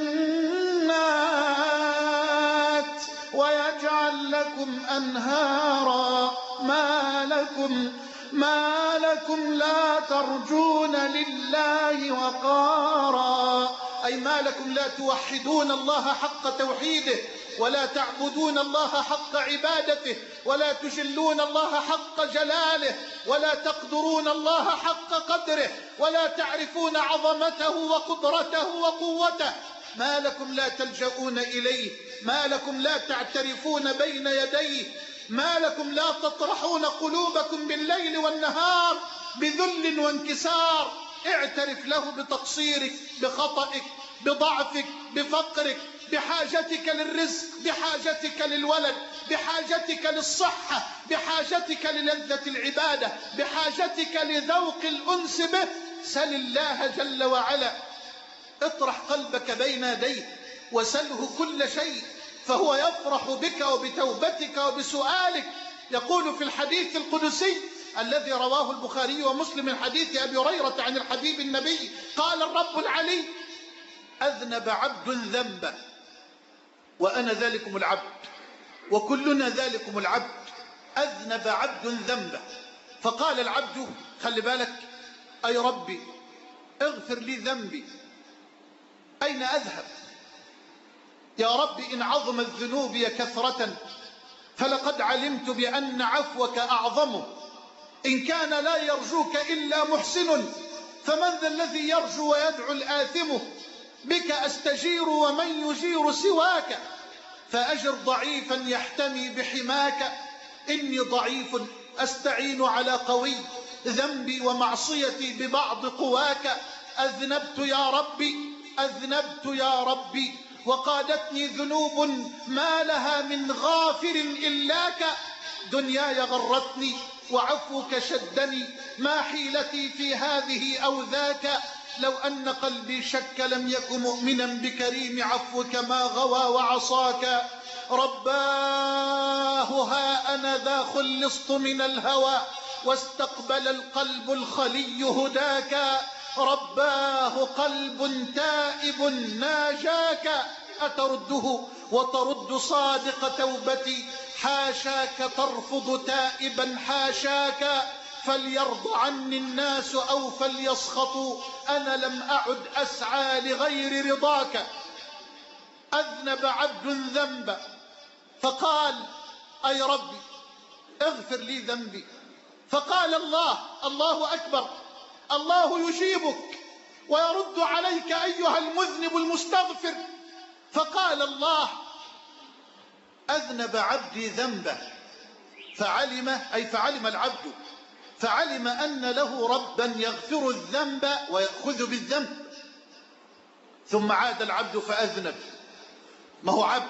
جنات ويجعل لكم أنهارا. ما لكم لا ترجون لله وقارا، أي ما لكم لا توحدون الله حق توحيده ولا تعبدون الله حق عبادته ولا تجلون الله حق جلاله ولا تقدرون الله حق قدره ولا تعرفون عظمته وقدرته وقوته. ما لكم لا تلجؤون إليه، ما لكم لا تعترفون بين يديه، ما لكم لا تطرحون قلوبكم بالليل والنهار بذل وانكسار. اعترف له بتقصيرك، بخطئك، بضعفك، بفقرك، بحاجتك للرزق، بحاجتك للولد، بحاجتك للصحة، بحاجتك للذة العبادة، بحاجتك لذوق الأنس به. سل الله جل وعلا، اطرح قلبك بين يديه وسله كل شيء، فهو يفرح بك وبتوبتك وبسؤالك. يقول في الحديث القدسي الذي رواه البخاري ومسلم من حديث أبي هريرة عن الحبيب النبي قال الرب العلي: أذنب عبد ذنبا وأنا ذلكم العبد وكلنا ذلكم العبد. أذنب عبد ذنبا، فقال العبد: خلي بالك أي ربي اغفر لي ذنبي، أين أذهب؟ يا ربي إن عظمت ذنوبي كثرة فلقد علمت بأن عفوك أعظم. إن كان لا يرجوك إلا محسن فمن ذا الذي يرجو ويدعو الآثم؟ بك أستجير ومن يجير سواك، فأجر ضعيفا يحتمي بحماك. إني ضعيف أستعين على قوي، ذنبي ومعصيتي ببعض قواك. أذنبت يا ربي، أذنبت يا ربي، وقادتني ذنوب ما لها من غافر إلاك. دنياي غرتني وعفوك شدني، ما حيلتي في هذه أو ذاك. لو أن قلبي شك لم يكن مؤمنا بكريم عفوك ما غوى وعصاك. رباه ها أنا ذا خلصت من الهوى واستقبل القلب الخلي هداك. رباه قلب تائب ناجاك أترده وترد صادق توبتي. حاشاك ترفض تائبا حاشاك. فليرضى عني الناس أو فليسخطوا أنا لم أعد أسعى لغير رضاك. أذنب عبد ذنبا فقال أي ربي اغفر لي ذنبي. فقال الله أكبر، الله يجيبك ويرد عليك أيها المذنب المستغفر. فقال الله أذنب عبدي ذنبا فعلم العبد فعلم أن له ربا يغفر الذنب ويأخذ بالذنب. ثم عاد العبد فأذنب، ما هو عبد،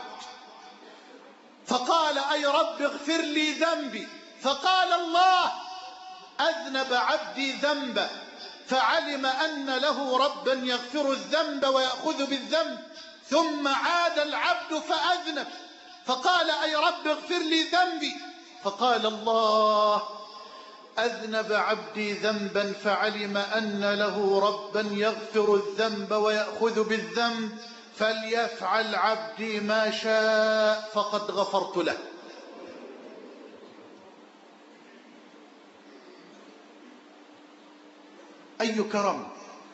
فقال أي رب اغفر لي ذنبي. فقال الله أذنب عبدي ذنبا فعلم أن له ربا يغفر الذنب ويأخذ بالذنب. ثم عاد العبد فأذنب فقال أي رب اغفر لي ذنبي. فقال الله أذنب عبدي ذنبا فعلم أن له ربا يغفر الذنب ويأخذ بالذنب. فليفعل عبدي ما شاء فقد غفرت له. أي كرم!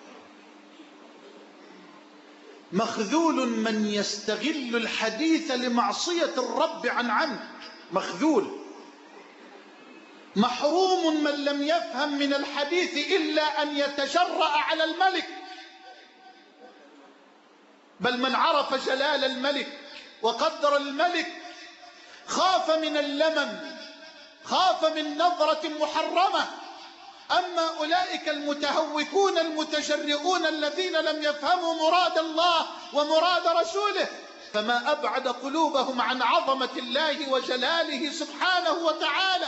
مخذول من يستغل الحديث لمعصية الرب عن عمد، مخذول. محروم من لم يفهم من الحديث إلا أن يتجرأ على الملك، بل من عرف جلال الملك وقدر الملك خاف من اللمم، خاف من نظرة محرمة. أما أولئك المتهوكون المتجرئون الذين لم يفهموا مراد الله ومراد رسوله فما أبعد قلوبهم عن عظمة الله وجلاله سبحانه وتعالى.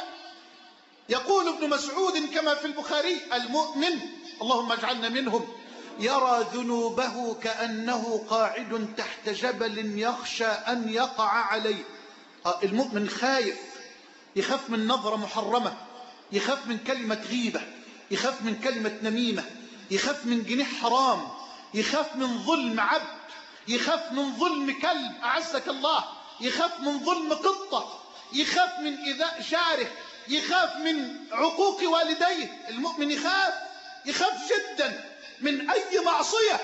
يقول ابن مسعود كما في البخاري المؤمن اللهم اجعلنا منهم يرى ذنوبه كأنه قاعد تحت جبل يخشى أن يقع عليه. المؤمن خايف، يخاف من نظرة محرمة، يخاف من كلمة غيبة، يخاف من كلمة نميمة، يخاف من جنيح حرام، يخاف من ظلم عبد، يخاف من ظلم كلب أعزك الله، يخاف من ظلم قطة، يخاف من إيذاء جاره، يخاف من عقوق والديه. المؤمن يخاف جدا من أي معصية،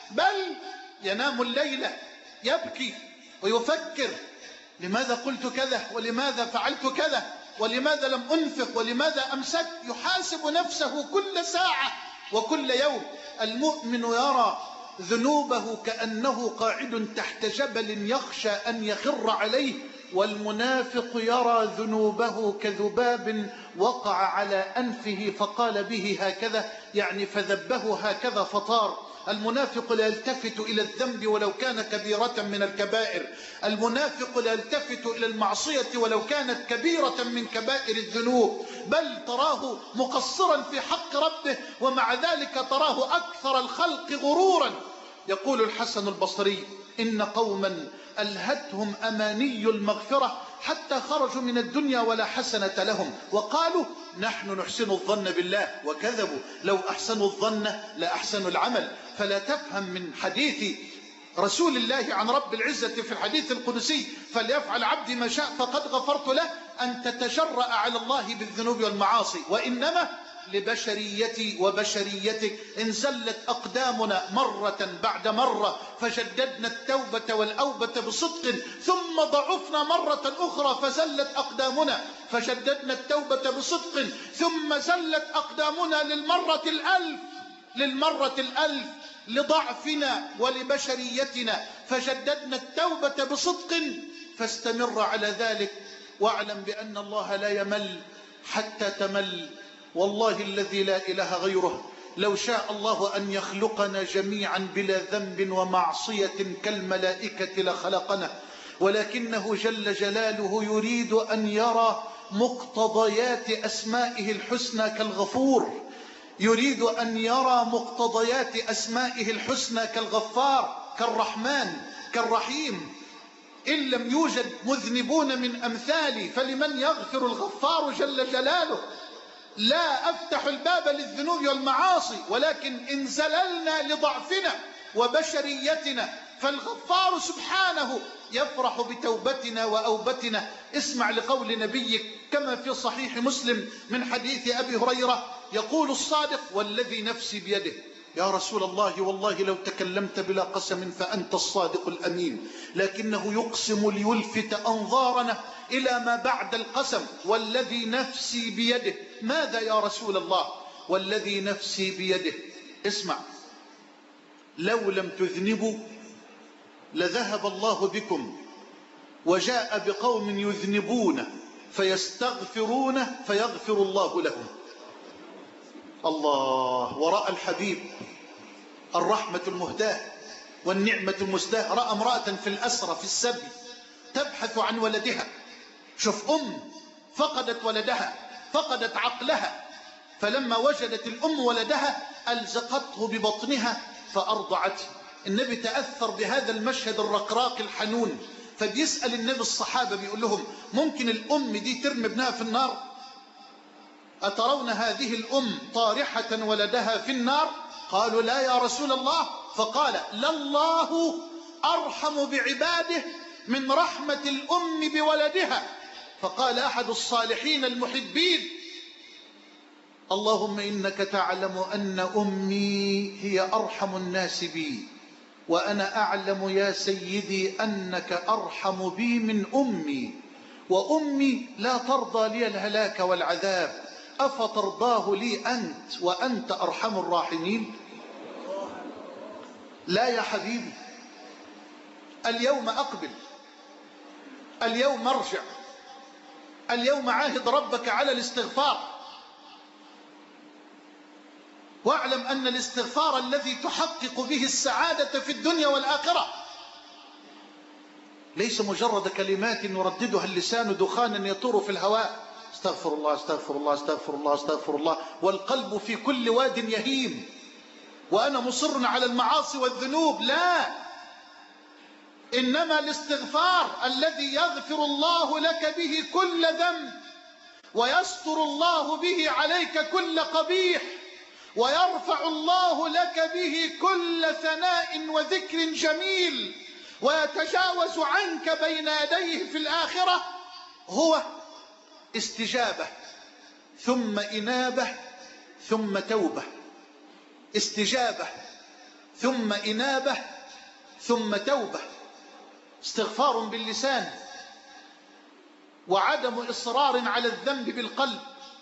بل ينام الليلة يبكي ويفكر لماذا قلت كذا ولماذا فعلت كذا ولماذا لم أنفق ولماذا أمسكت. يحاسب نفسه كل ساعة وكل يوم. المؤمن يرى ذنوبه كأنه قاعد تحت جبل يخشى أن يخر عليه، والمنافق يرى ذنوبه كذباب وقع على أنفه فقال به هكذا، يعني فذبه هكذا فطار. المنافق لا يلتفت إلى الذنب ولو كان كبيرة من الكبائر، المنافق لا يلتفت إلى المعصية ولو كانت كبيرة من كبائر الذنوب، بل تراه مقصرا في حق ربه ومع ذلك تراه أكثر الخلق غرورا. يقول الحسن البصري إن قوما ألهتهم أماني المغفرة حتى خرجوا من الدنيا ولا حسنة لهم وقالوا نحن نحسن الظن بالله، وكذبوا، لو أحسنوا الظن لأحسنوا العمل. فلا تفهم من حديث رسول الله عن رب العزة في الحديث القدسي فليفعل عبدي ما شاء فقد غفرت له أن تتجرأ على الله بالذنوب والمعاصي، وإنما لبشريتي وبشريتك إن زلت أقدامنا مرة بعد مرة فجددنا التوبة والأوبة بصدق ثم ضعفنا مرة أخرى فزلت أقدامنا فجددنا التوبة بصدق ثم زلت أقدامنا للمرة الألف لضعفنا ولبشريتنا فجددنا التوبة بصدق. فاستمر على ذلك واعلم بأن الله لا يمل حتى تمل. والله الذي لا إله غيره لو شاء الله أن يخلقنا جميعا بلا ذنب ومعصية كالملائكة لخلقنا، ولكنه جل جلاله يريد أن يرى مقتضيات أسمائه الحسنى كالغفور، يريد أن يرى مقتضيات أسمائه الحسنى كالغفار كالرحمن كالرحيم. إن لم يوجد مذنبون من أمثالي فلمن يغفر الغفار جل جلاله. لا أفتح الباب للذنوب والمعاصي، ولكن إن زللنا لضعفنا وبشريتنا فالغفار سبحانه يفرح بتوبتنا وأوبتنا. اسمع لقول نبيك كما في صحيح مسلم من حديث أبي هريرة، يقول الصادق: والذي نفسي بيده. يا رسول الله، والله لو تكلمت بلا قسم فأنت الصادق الأمين، لكنه يقسم ليلفت أنظارنا إلى ما بعد القسم. والذي نفسي بيده. ماذا يا رسول الله؟ والذي نفسي بيده. اسمع: لو لم تذنبوا لذهب الله بكم وجاء بقوم يذنبون فيستغفرون فيغفر الله لهم. الله. ورأى الحبيب الرحمة المهداة والنعمة المسداة، رأى امرأة في الأسرى في السبي تبحث عن ولدها. شوف، فقدت ولدها، فقدت عقلها، فلما وجدت الأم ولدها ألزقته ببطنها فأرضعته. النبي تأثر بهذا المشهد الرقراق الحنون، فبيسأل النبي الصحابة بيقول لهم: ممكن الأم دي ترمي ابنها في النار؟ أترون هذه الأم طارحة ولدها في النار؟ قالوا: لا يا رسول الله. فقال: لله أرحم بعباده من رحمة الأم بولدها. فقال أحد الصالحين المحبين: اللهم إنك تعلم أن أمي هي أرحم الناس بي، وأنا أعلم يا سيدي أنك أرحم بي من أمي، وأمي لا ترضى لي الهلاك والعذاب، أفترضاه لي أنت وأنت أرحم الراحمين؟ لا يا حبيبي، اليوم أقبل، اليوم ارجع، اليوم عاهد ربك على الاستغفار، واعلم أن الاستغفار الذي تحقق به السعادة في الدنيا والآخرة ليس مجرد كلمات يرددها اللسان دخانا يطور في الهواء: استغفر الله استغفر الله استغفر الله استغفر الله، والقلب في كل واد يهيم وأنا مصر على المعاصي والذنوب. لا، إنما الاستغفار الذي يغفر الله لك به كل ذنب، ويستر الله به عليك كل قبيح، ويرفع الله لك به كل ثناء وذكر جميل، ويتجاوز عنك بين يديه في الآخرة، هو استجابة ثم إنابة ثم توبة. استجابة ثم إنابة ثم توبة. استغفار باللسان، وعدم إصرار على الذنب بالقلب،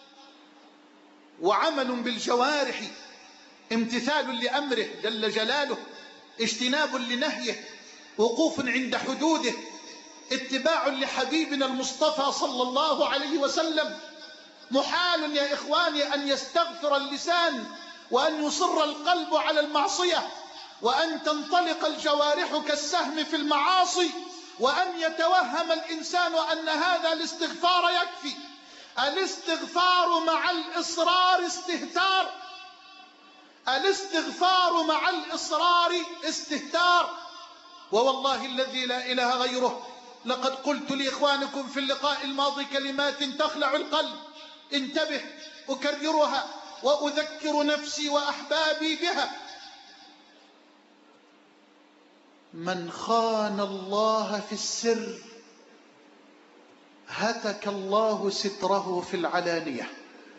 وعمل بالجوارح، امتثال لأمره جل جلاله، اجتناب لنهيه، وقوف عند حدوده، اتباع لحبيبنا المصطفى صلى الله عليه وسلم. محال يا إخواني أن يستغفر اللسان وأن يصر القلب على المعصية، وأن تنطلق الجوارح كالسهم في المعاصي، وأن يتوهم الإنسان أن هذا الاستغفار يكفي. الاستغفار مع الإصرار استهتار، الاستغفار مع الإصرار استهتار. ووالله الذي لا إله غيره لقد قلت لإخوانكم في اللقاء الماضي كلمات تخلع القلب. انتبه، أكررها وأذكر نفسي وأحبابي بها: من خان الله في السر هتك الله ستره في العلانية.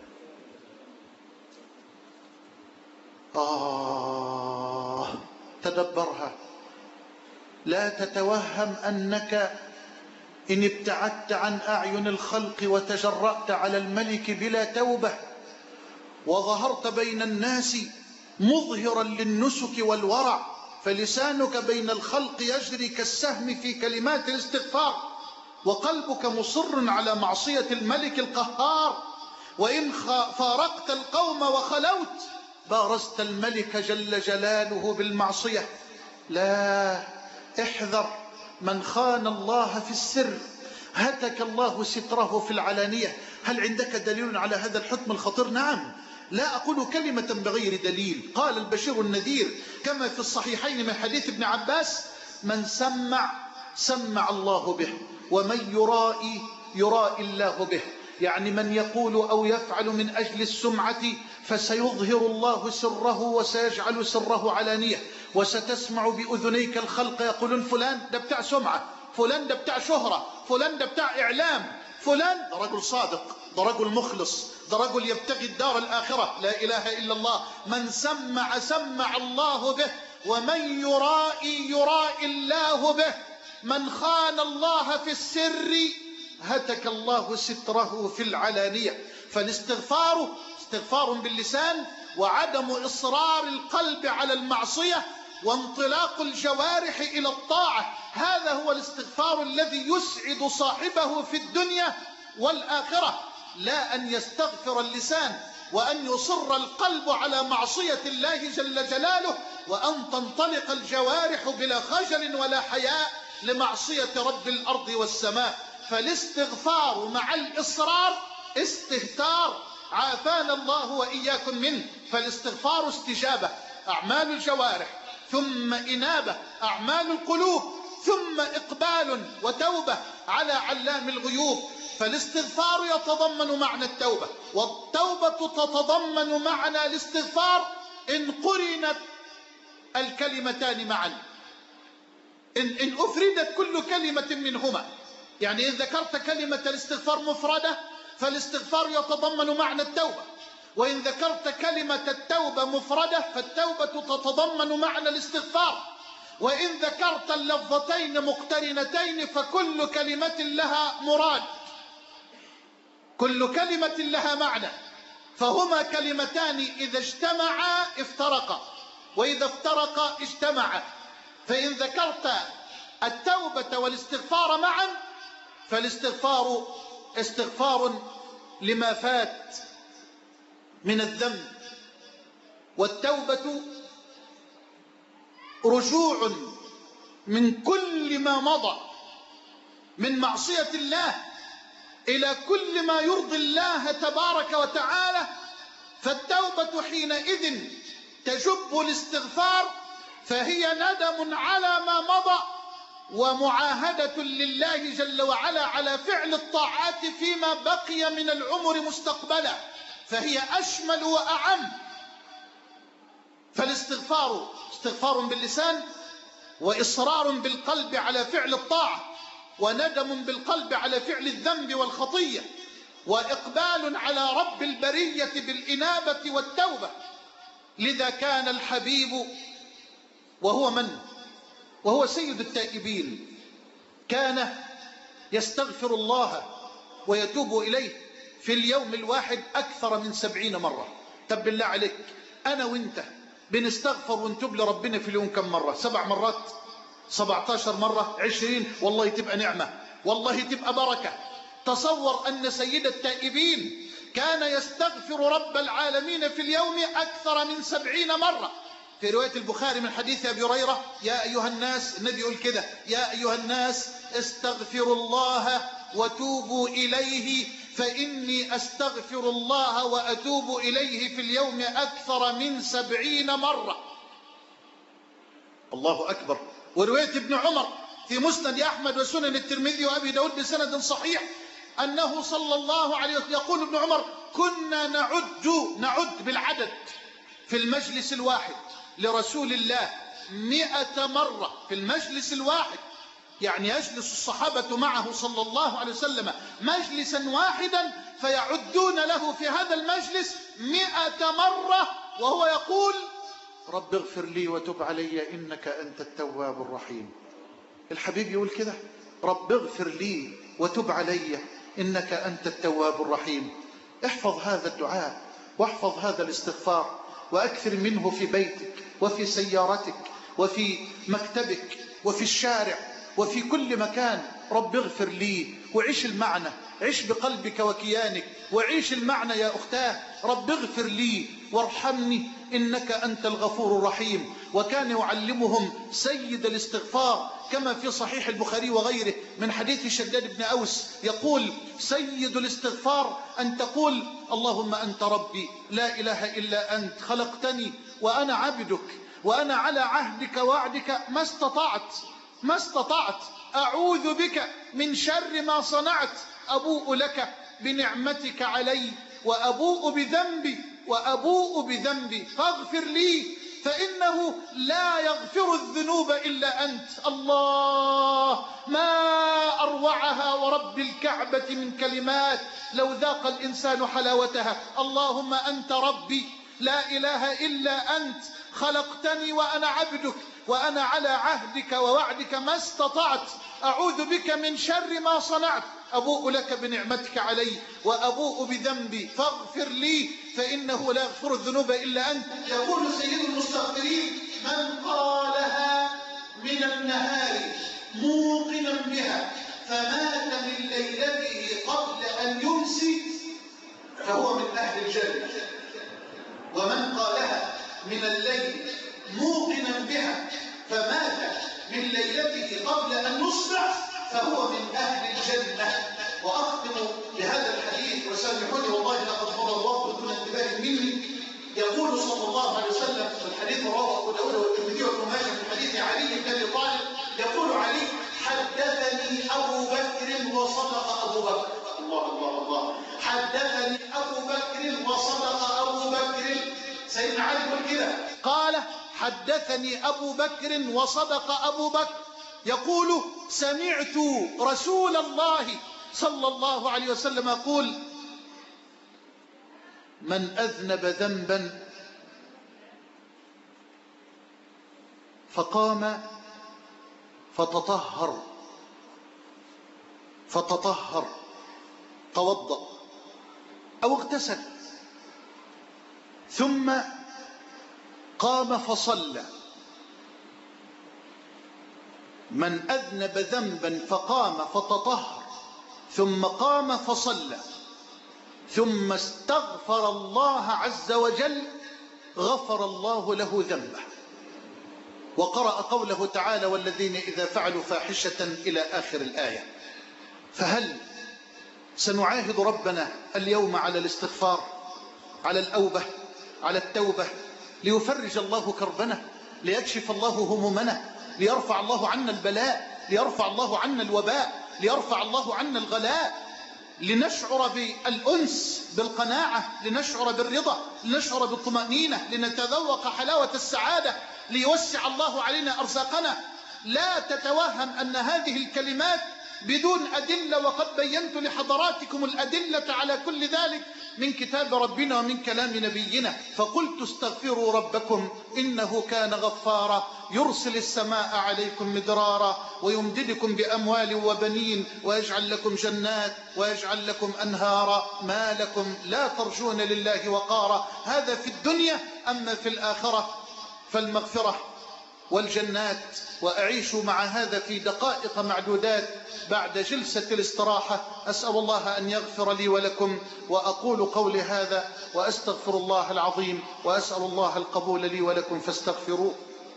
تدبرها. لا تتوهم أنك إن ابتعدت عن أعين الخلق وتجرأت على الملك بلا توبة وظهرت بين الناس مظهرا للنسك والورع، فلسانك بين الخلق يجري كالسهم في كلمات الاستغفار، وقلبك مصر على معصية الملك القهار، وإن فارقت القوم وخلوت بارزت الملك جل جلاله بالمعصية. لا، احذر. من خان الله في السر هتك الله ستره في العلانية. هل عندك دليل على هذا الحكم الخطير؟ نعم، لا أقول كلمة بغير دليل. قال البشير النذير كما في الصحيحين من حديث ابن عباس: من سمع الله به، ومن يرائي الله به. يعني من يقول أو يفعل من أجل السمعة فسيظهر الله سره وسيجعل سره علانية، وستسمع بأذنيك الخلق يقولون فلان ده بتاع سمعة، فلان ده بتاع شهرة، فلان ده بتاع إعلام، فلان ده رجل صادق، ده رجل مخلص، ده رجل يبتغي الدار الآخرة. لا إله إلا الله. من سمع الله به، ومن يرائي الله به. من خان الله في السر هتك الله ستره في العلانية. فالاستغفار استغفار باللسان، وعدم إصرار القلب على المعصية، وانطلاق الجوارح إلى الطاعة. هذا هو الاستغفار الذي يسعد صاحبه في الدنيا والآخرة، لا أن يستغفر اللسان وأن يصر القلب على معصية الله جل جلاله، وأن تنطلق الجوارح بلا خجل ولا حياء لمعصية رب الأرض والسماء. فالاستغفار مع الإصرار استهتار، عافانا الله وإياكم منه. فالاستغفار استجابة، أعمال الجوارح، ثم إنابة، أعمال القلوب، ثم إقبال وتوبة على علام الغيوب. فالاستغفار يتضمن معنى التوبة، والتوبة تتضمن معنى الاستغفار إن قرنت الكلمتان معا، إن أفردت كل كلمة منهما. يعني إن ذكرت كلمة الاستغفار مفردة فالاستغفار يتضمن معنى التوبة، وإن ذكرت كلمة التوبة مفردة فالتوبة تتضمن معنى الاستغفار، وإن ذكرت اللفظتين مقترنتين فكل كلمة لها مراد، كل كلمة لها معنى. فهما كلمتان إذا اجتمعا افترقا، وإذا افترقا اجتمعا. فإن ذكرت التوبة والاستغفار معا فالاستغفار استغفار لما فات من الذنب، والتوبة رجوع من كل ما مضى من معصية الله إلى كل ما يرضي الله تبارك وتعالى. فالتوبة حينئذ تجب الاستغفار، فهي ندم على ما مضى، ومعاهدة لله جل وعلا على فعل الطاعات فيما بقي من العمر مستقبلا، فهي أشمل وأعم. فالاستغفار استغفار باللسان، وإصرار بالقلب على فعل الطاعة، وندم بالقلب على فعل الذنب والخطية، وإقبال على رب البرية بالإنابة والتوبة. لذا كان الحبيب وهو من؟ وهو سيد التائبين، كان يستغفر الله ويتوب إليه في اليوم الواحد أكثر من 70 مرة. طب بالله عليك أنا وإنت بنستغفر ونتوب لربنا في اليوم كم مرة؟ 7 مرات؟ 17 مرة؟ 20؟ والله تبقى نعمة، والله تبقى بركة. تصور أن سيد التائبين كان يستغفر رب العالمين في اليوم أكثر من 70 مرة. في رواية البخاري من حديث أبي هريرة: يا أيها الناس، النبي يقول كده: يا أيها الناس استغفروا الله وتوبوا إليه، فإني أستغفر الله وأتوب إليه في اليوم أكثر من 70 مرة. الله أكبر. ورواية ابن عمر في مسند أحمد وسنن الترمذي وأبي داود بسند صحيح أنه صلى الله عليه وسلم يقول ابن عمر: كنا نعد بالعدد في المجلس الواحد لرسول الله 100 مرة في المجلس الواحد. يعني يجلس الصحابة معه صلى الله عليه وسلم مجلسا واحدا فيعدون له في هذا المجلس 100 مرة وهو يقول: رب اغفر لي وتب علي إنك أنت التواب الرحيم. الحبيب يقول كده: رب اغفر لي وتب علي إنك أنت التواب الرحيم. احفظ هذا الدعاء واحفظ هذا الاستغفار، وأكثر منه في بيتك وفي سيارتك وفي مكتبك وفي الشارع وفي كل مكان. رب اغفر لي، وعيش المعنى، عيش بقلبك وكيانك وعيش المعنى يا أختاه. رب اغفر لي وارحمني إنك أنت الغفور الرحيم. وكان يعلمهم سيد الاستغفار كما في صحيح البخاري وغيره من حديث شداد بن أوس يقول سيد الاستغفار أن تقول اللهم أنت ربي لا إله إلا أنت خلقتني وأنا عبدك وأنا على عهدك ووعدك ما استطعت أعوذ بك من شر ما صنعت أبوء لك بنعمتك علي وأبوء بذنبي فاغفر لي فإنه لا يغفر الذنوب إلا أنت. الله ما أروعها ورب الكعبة من كلمات لو ذاق الإنسان حلاوتها. اللهم أنت ربي لا إله إلا أنت خلقتني وأنا عبدك وأنا على عهدك ووعدك ما استطعت أعوذ بك من شر ما صنعت أبوء لك بنعمتك علي وأبوء بذنبي فاغفر لي فإنه لا يغفر الذنوب إلا أنت. يقول سيد المستغفرين من قالها من النهار موقنا بها فمات من ليلته قبل أن يمسي فهو من أهل الجنة. ومن قالها من الليل موقنا بها فمات من ليلته قبل أن يصبح فهو من أهل الجنة. وأختم بهذا الحديث وسامحوني والله لقد مضى الوقت دون انتباه مني. يقول صلى الله عليه وسلم في الحديث رواه أبو داود والترمذي وابن ماجه في حديث علي بن أبي طالب يقول علي حدثني أبو بكر وصدق أبو بكر. الله الله الله. حدثني أبو بكر وصدق أبو بكر. سيدنا علي يقول كده قال حدثني أبو بكر وصدق أبو بكر يقول سمعت رسول الله صلى الله عليه وسلم يقول من أذنب ذنبا فقام فتطهر توضأ أو اغتسل ثم قام فصلى. من أذنب ذنبا فقام فتطهر ثم قام فصلى ثم استغفر الله عز وجل غفر الله له ذنبه. وقرأ قوله تعالى والذين إذا فعلوا فاحشة إلى آخر الآية. فهل سنعاهد ربنا اليوم على الاستغفار على الأوبة على التوبة ليفرج الله كربنا ليكشف الله همومنا ليرفع الله عنا البلاء ليرفع الله عنا الوباء ليرفع الله عنا الغلاء لنشعر بالأنس بالقناعة لنشعر بالرضا لنشعر بالطمأنينة لنتذوق حلاوة السعادة ليوسع الله علينا أرزاقنا. لا تتوهم أن هذه الكلمات بدون أدلة وقد بينت لحضراتكم الأدلة على كل ذلك من كتاب ربنا ومن كلام نبينا. فقلت استغفروا ربكم إنه كان غفارا يرسل السماء عليكم مدرارا ويمددكم بأموال وبنين ويجعل لكم جنات ويجعل لكم أنهارا ما لكم لا ترجون لله وقارا. هذا في الدنيا. أما في الآخرة فالمغفرة والجنات. وأعيش مع هذا في دقائق معدودات بعد جلسة الاستراحة. أسأل الله أن يغفر لي ولكم وأقول قولي هذا وأستغفر الله العظيم وأسأل الله القبول لي ولكم فاستغفروه.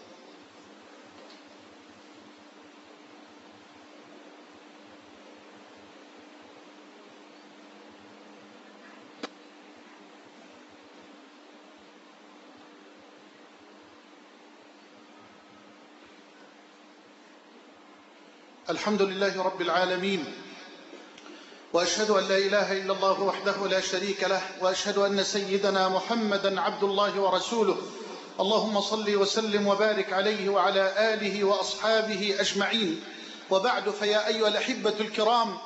الحمد لله رب العالمين وأشهد أن لا إله إلا الله وحده لا شريك له وأشهد أن سيدنا محمدا عبد الله ورسوله. اللهم صل وسلم وبارك عليه وعلى آله وأصحابه أجمعين. وبعد فيا أيها الأحبة الكرام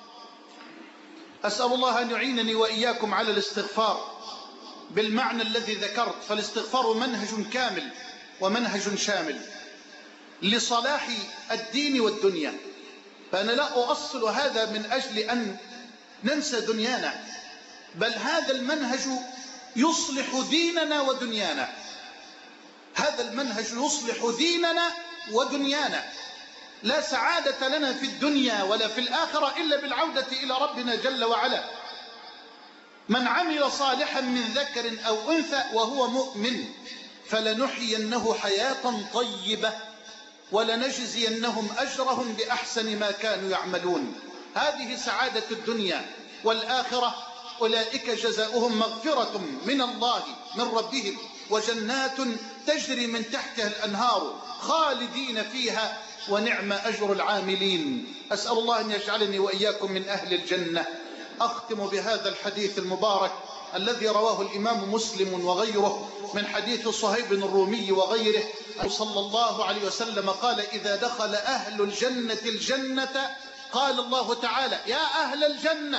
أسأل الله أن يعينني وإياكم على الاستغفار بالمعنى الذي ذكرت. فالاستغفار منهج كامل ومنهج شامل لصلاح الدين والدنيا. فأنا لا أؤصل هذا من أجل أن ننسى دنيانا بل هذا المنهج يصلح ديننا ودنيانا. هذا المنهج يصلح ديننا ودنيانا. لا سعادة لنا في الدنيا ولا في الآخرة إلا بالعودة إلى ربنا جل وعلا. من عمل صالحا من ذكر أو أنثى وهو مؤمن فلنحيينه حياة طيبة ولنجزينهم أجرهم بأحسن ما كانوا يعملون. هذه سعادة الدنيا والآخرة. أولئك جزاؤهم مغفرة من الله من ربهم وجنات تجري من تحتها الأنهار خالدين فيها ونعم أجر العاملين. أسأل الله أن يجعلني وإياكم من أهل الجنة. أختم بهذا الحديث المبارك الذي رواه الإمام مسلم وغيره من حديث صهيب الرومي وغيره صلى الله عليه وسلم قال: إذا دخل أهل الجنة الجنة قال الله تعالى: يا أهل الجنة،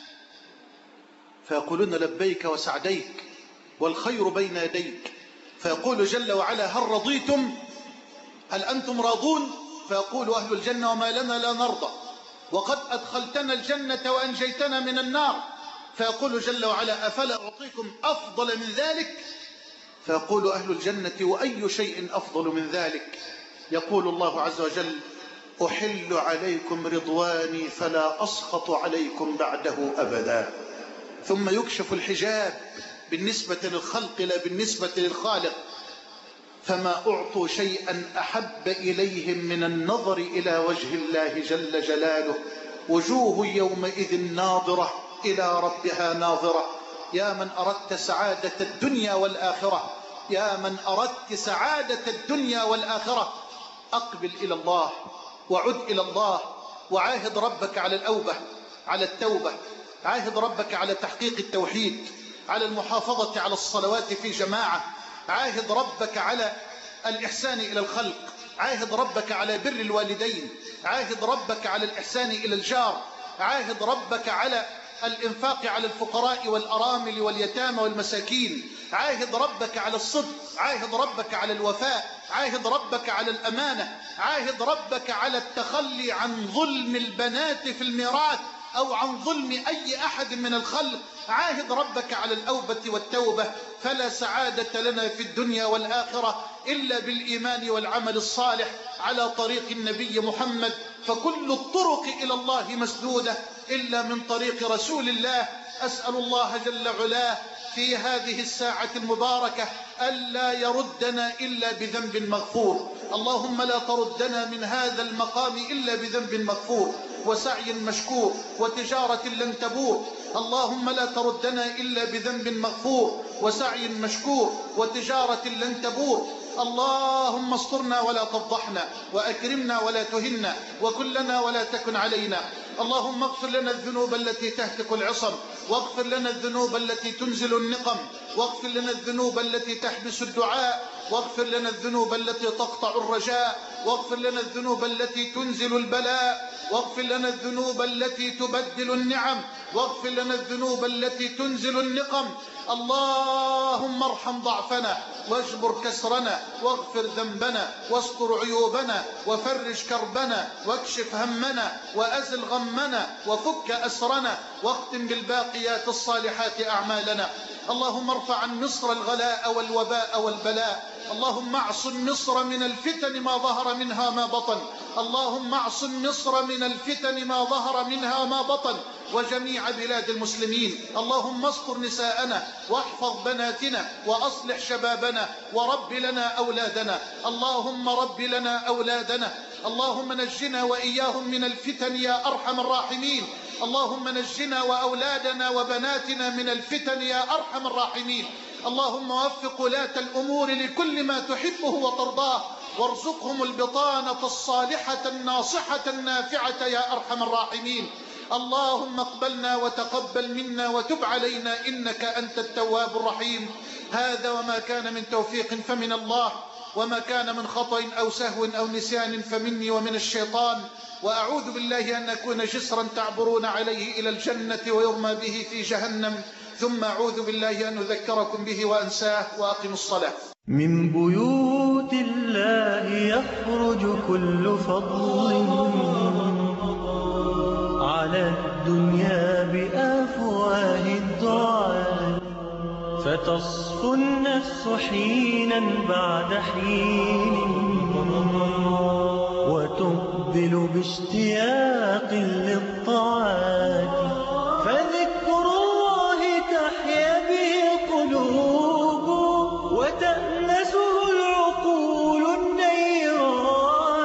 فيقولون: لبيك وسعديك والخير بين يديك. فيقول جل وعلا: هل رضيتم؟ هل أنتم راضون؟ فيقول أهل الجنة: وما لنا لا نرضى، وقد أدخلتنا الجنة وأنجيتنا من النار. فيقول جل وعلا: أفلا أعطيكم أفضل من ذلك؟ فيقول أهل الجنة: وأي شيء أفضل من ذلك؟ يقول الله عز وجل: أحل عليكم رضواني فلا أسخط عليكم بعده أبدا. ثم يكشف الحجاب بالنسبة للخلق لا بالنسبة للخالق، فما أعطوا شيئا أحب إليهم من النظر إلى وجه الله جل جلاله. وجوه يومئذ ناظرة إلى ربها ناظرة. يا من أردت سعادة الدنيا والآخرة، يا من أردت سعادة الدنيا والآخرة، أقبل إلى الله وعد إلى الله وعاهد ربك على الأوبة، على التوبة. عاهد ربك على تحقيق التوحيد، على المحافظة على الصلوات في جماعة. عاهد ربك على الإحسان إلى الخلق. عاهد ربك على بر الوالدين. عاهد ربك على الإحسان إلى الجار. عاهد ربك على الإنفاق على الفقراء والأرامل واليتامى والمساكين. عاهد ربك على الصدق. عاهد ربك على الوفاء. عاهد ربك على الأمانة. عاهد ربك على التخلي عن ظلم البنات في الميراث أو عن ظلم أي أحد من الخلق. عاهد ربك على الأوبة والتوبة. فلا سعادة لنا في الدنيا والآخرة إلا بالإيمان والعمل الصالح على طريق النبي محمد. فكل الطرق إلى الله مسدودة إلا من طريق رسول الله. أسأل الله جل علاه في هذه الساعة المباركة ألا يردنا إلا بذنب مغفور. اللهم لا تردنا من هذا المقام إلا بذنب مغفور وسعي مشكور وتجارة لن تبور. اللهم لا تردنا إلا بذنب مغفور وسعي مشكور وتجارة لن تبور. اللهم استرنا ولا تفضحنا، وأكرمنا ولا تهنا، وكلنا ولا تكن علينا. اللهم اغفر لنا الذنوب التي تهتك العصم، واغفر لنا الذنوب التي تنزل النقم، واغفر لنا الذنوب التي تحبس الدعاء، واغفر لنا الذنوب التي تقطع الرجاء، واغفر لنا الذنوب التي تنزل البلاء، واغفر لنا الذنوب التي تبدل النعم، واغفر لنا الذنوب التي تنزل النقم. اللهم ارحم ضعفنا واجبر كسرنا واغفر ذنبنا واستر عيوبنا وفرج كربنا واكشف همنا وأزل غمنا وفك أسرنا واختم بالباقيات الصالحات أعمالنا. اللهم ارفع عن مصر الغلاء والوباء والبلاء. اللهم اعصم مصر من الفتن ما ظهر منها ما بطن. اللهم اعصم مصر من الفتن ما ظهر منها ما بطن وجميع بلاد المسلمين. اللهم استر نساءنا واحفظ بناتنا وأصلح شبابنا ورب لنا أولادنا. اللهم رب لنا أولادنا. اللهم نجنا وإياهم من الفتن يا أرحم الراحمين. اللهم نجنا وأولادنا وبناتنا من الفتن يا أرحم الراحمين. اللهم وفق ولاة الأمور لكل ما تحبه وترضاه، وارزقهم البطانة الصالحة الناصحة النافعة يا أرحم الراحمين. اللهم اقبلنا وتقبل منا وتب علينا إنك أنت التواب الرحيم. هذا وما كان من توفيق فمن الله، وما كان من خطأ أو سهو أو نسيان فمني ومن الشيطان. وأعوذ بالله أن أكون جسرا تعبرون عليه إلى الجنة ويرمى به في جهنم، ثم أعوذ بالله أن أذكركم به وأنساه. وأقم الصلاة. من بيوت الله يخرج كل فضل على الدنيا بأفواه الدعاء، فتصفو النفس حينا بعد حين وتقبل باشتياق للطاعات، فذكر الله تحيا به القلوب وتأنسه العقول النيرات.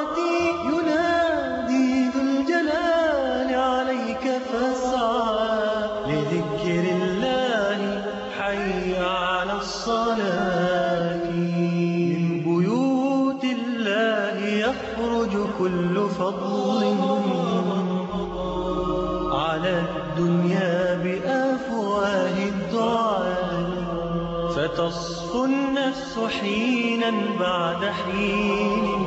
يخرج كل فضل على الدنيا بأفواه الدعاء، فتصفو النفس حينا بعد حين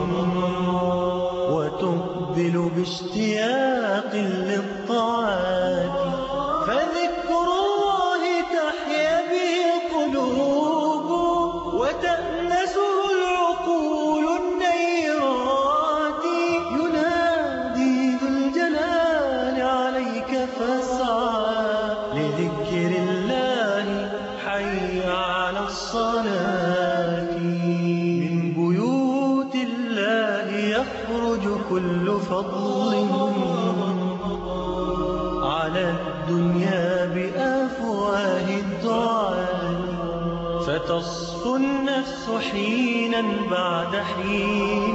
وتقبل باشتياق للطاعات، فذكر الله تحيا به القلوب وتأنسه العقول النيرات. ينادي ذو الجلال عليك فاسعى لذكر الله، حي على الصلاة. من بيوت الله يخرج كل فضل على الدنيا بأفواه الدعاء، فتصفو النفس حينا بعد حين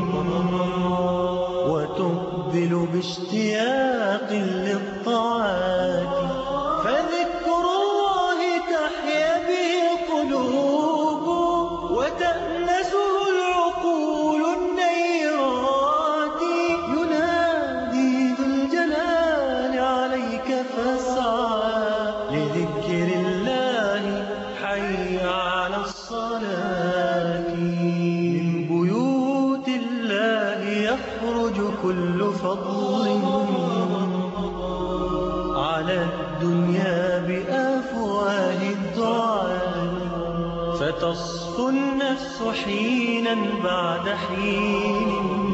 وتقبل باشتياق للطاعات، فذكر الله تحيا به القلوب وتأنسه العقول النيرات. ينادي ذو الجلال عليك فاسعى لذكر الله، حي على الصلاة. من بيوت الله يخرج كل فضل على الدنيا بأفواه الدعاء، فتصفو النفس حينا بعد حين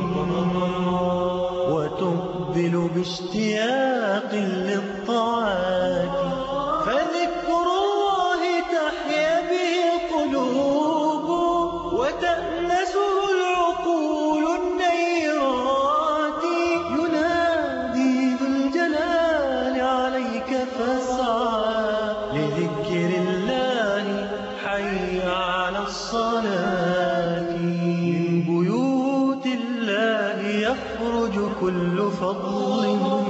وتقبل باشتياق للطاعات، فذكر الله تحيا به القلوب وتأنسه العقول النيرات. ينادي ذو الجلال عليك فاسعى لذكر الله، حي على الصلاة. من بيوت الله يخرج كل فضل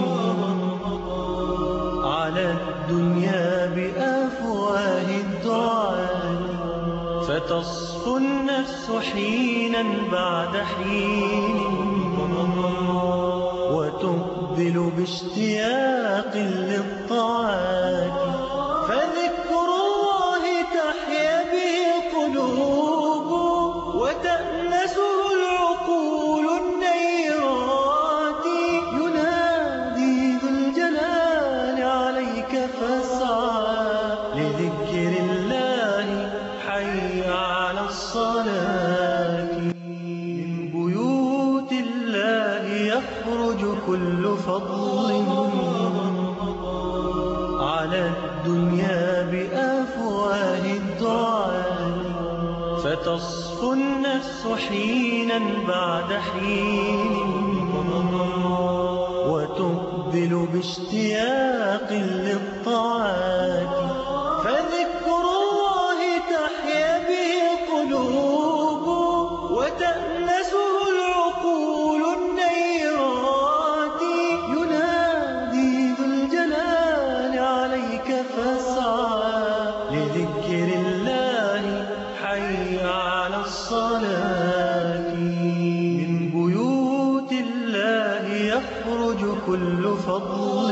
على الدنيا بأفواه الدعاء، فتصفو النفس حينا بعد حين وتقبل باشتياق للطاعات، فذكر الله تحيا به القلوب وتأنسه العقول النيرات. ينادي ذو الجلال عليك فاسعى لذكر الله، حي على الصلاة. من بيوت الله يخرج كل فضل على الدنيا بأفواه الدعاء، فتصفو النفس حينا بعد حين وتقبل باشتياق للطاعات، فذكر الله تحيا به القلوب وتأنسه العقول النيرات. ينادي ذو الجلال عليك فاسعى لذكر الله، حي على الصلاة. من بيوت الله يخرج كل فضل على الدنيا بأفواه الدعاء، فتصفو النفس حينا بعد حين وتقبل باشتياق للطاعات، فذكر الله تحيا به القلوب وتأنسه العقول النيرات. ينادي ذو الجلال عليك فاسعى لذكر الله، حي على الصلاة. من بيوت الله يخرج كل فضل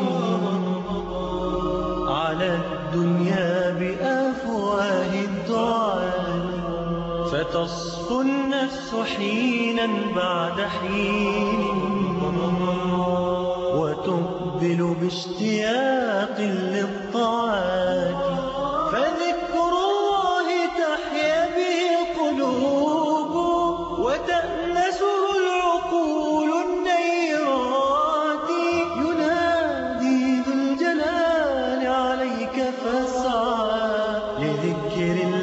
على الدنيا بأفواه الدعاء، فتصفو النفس حينا بعد حين وتقبل باشتياق للطاعات، فذكر الله تحيا به القلوب وتأنسه العقول النيرات. ينادي ذو الجلال عليك فاسعى لذكر الله،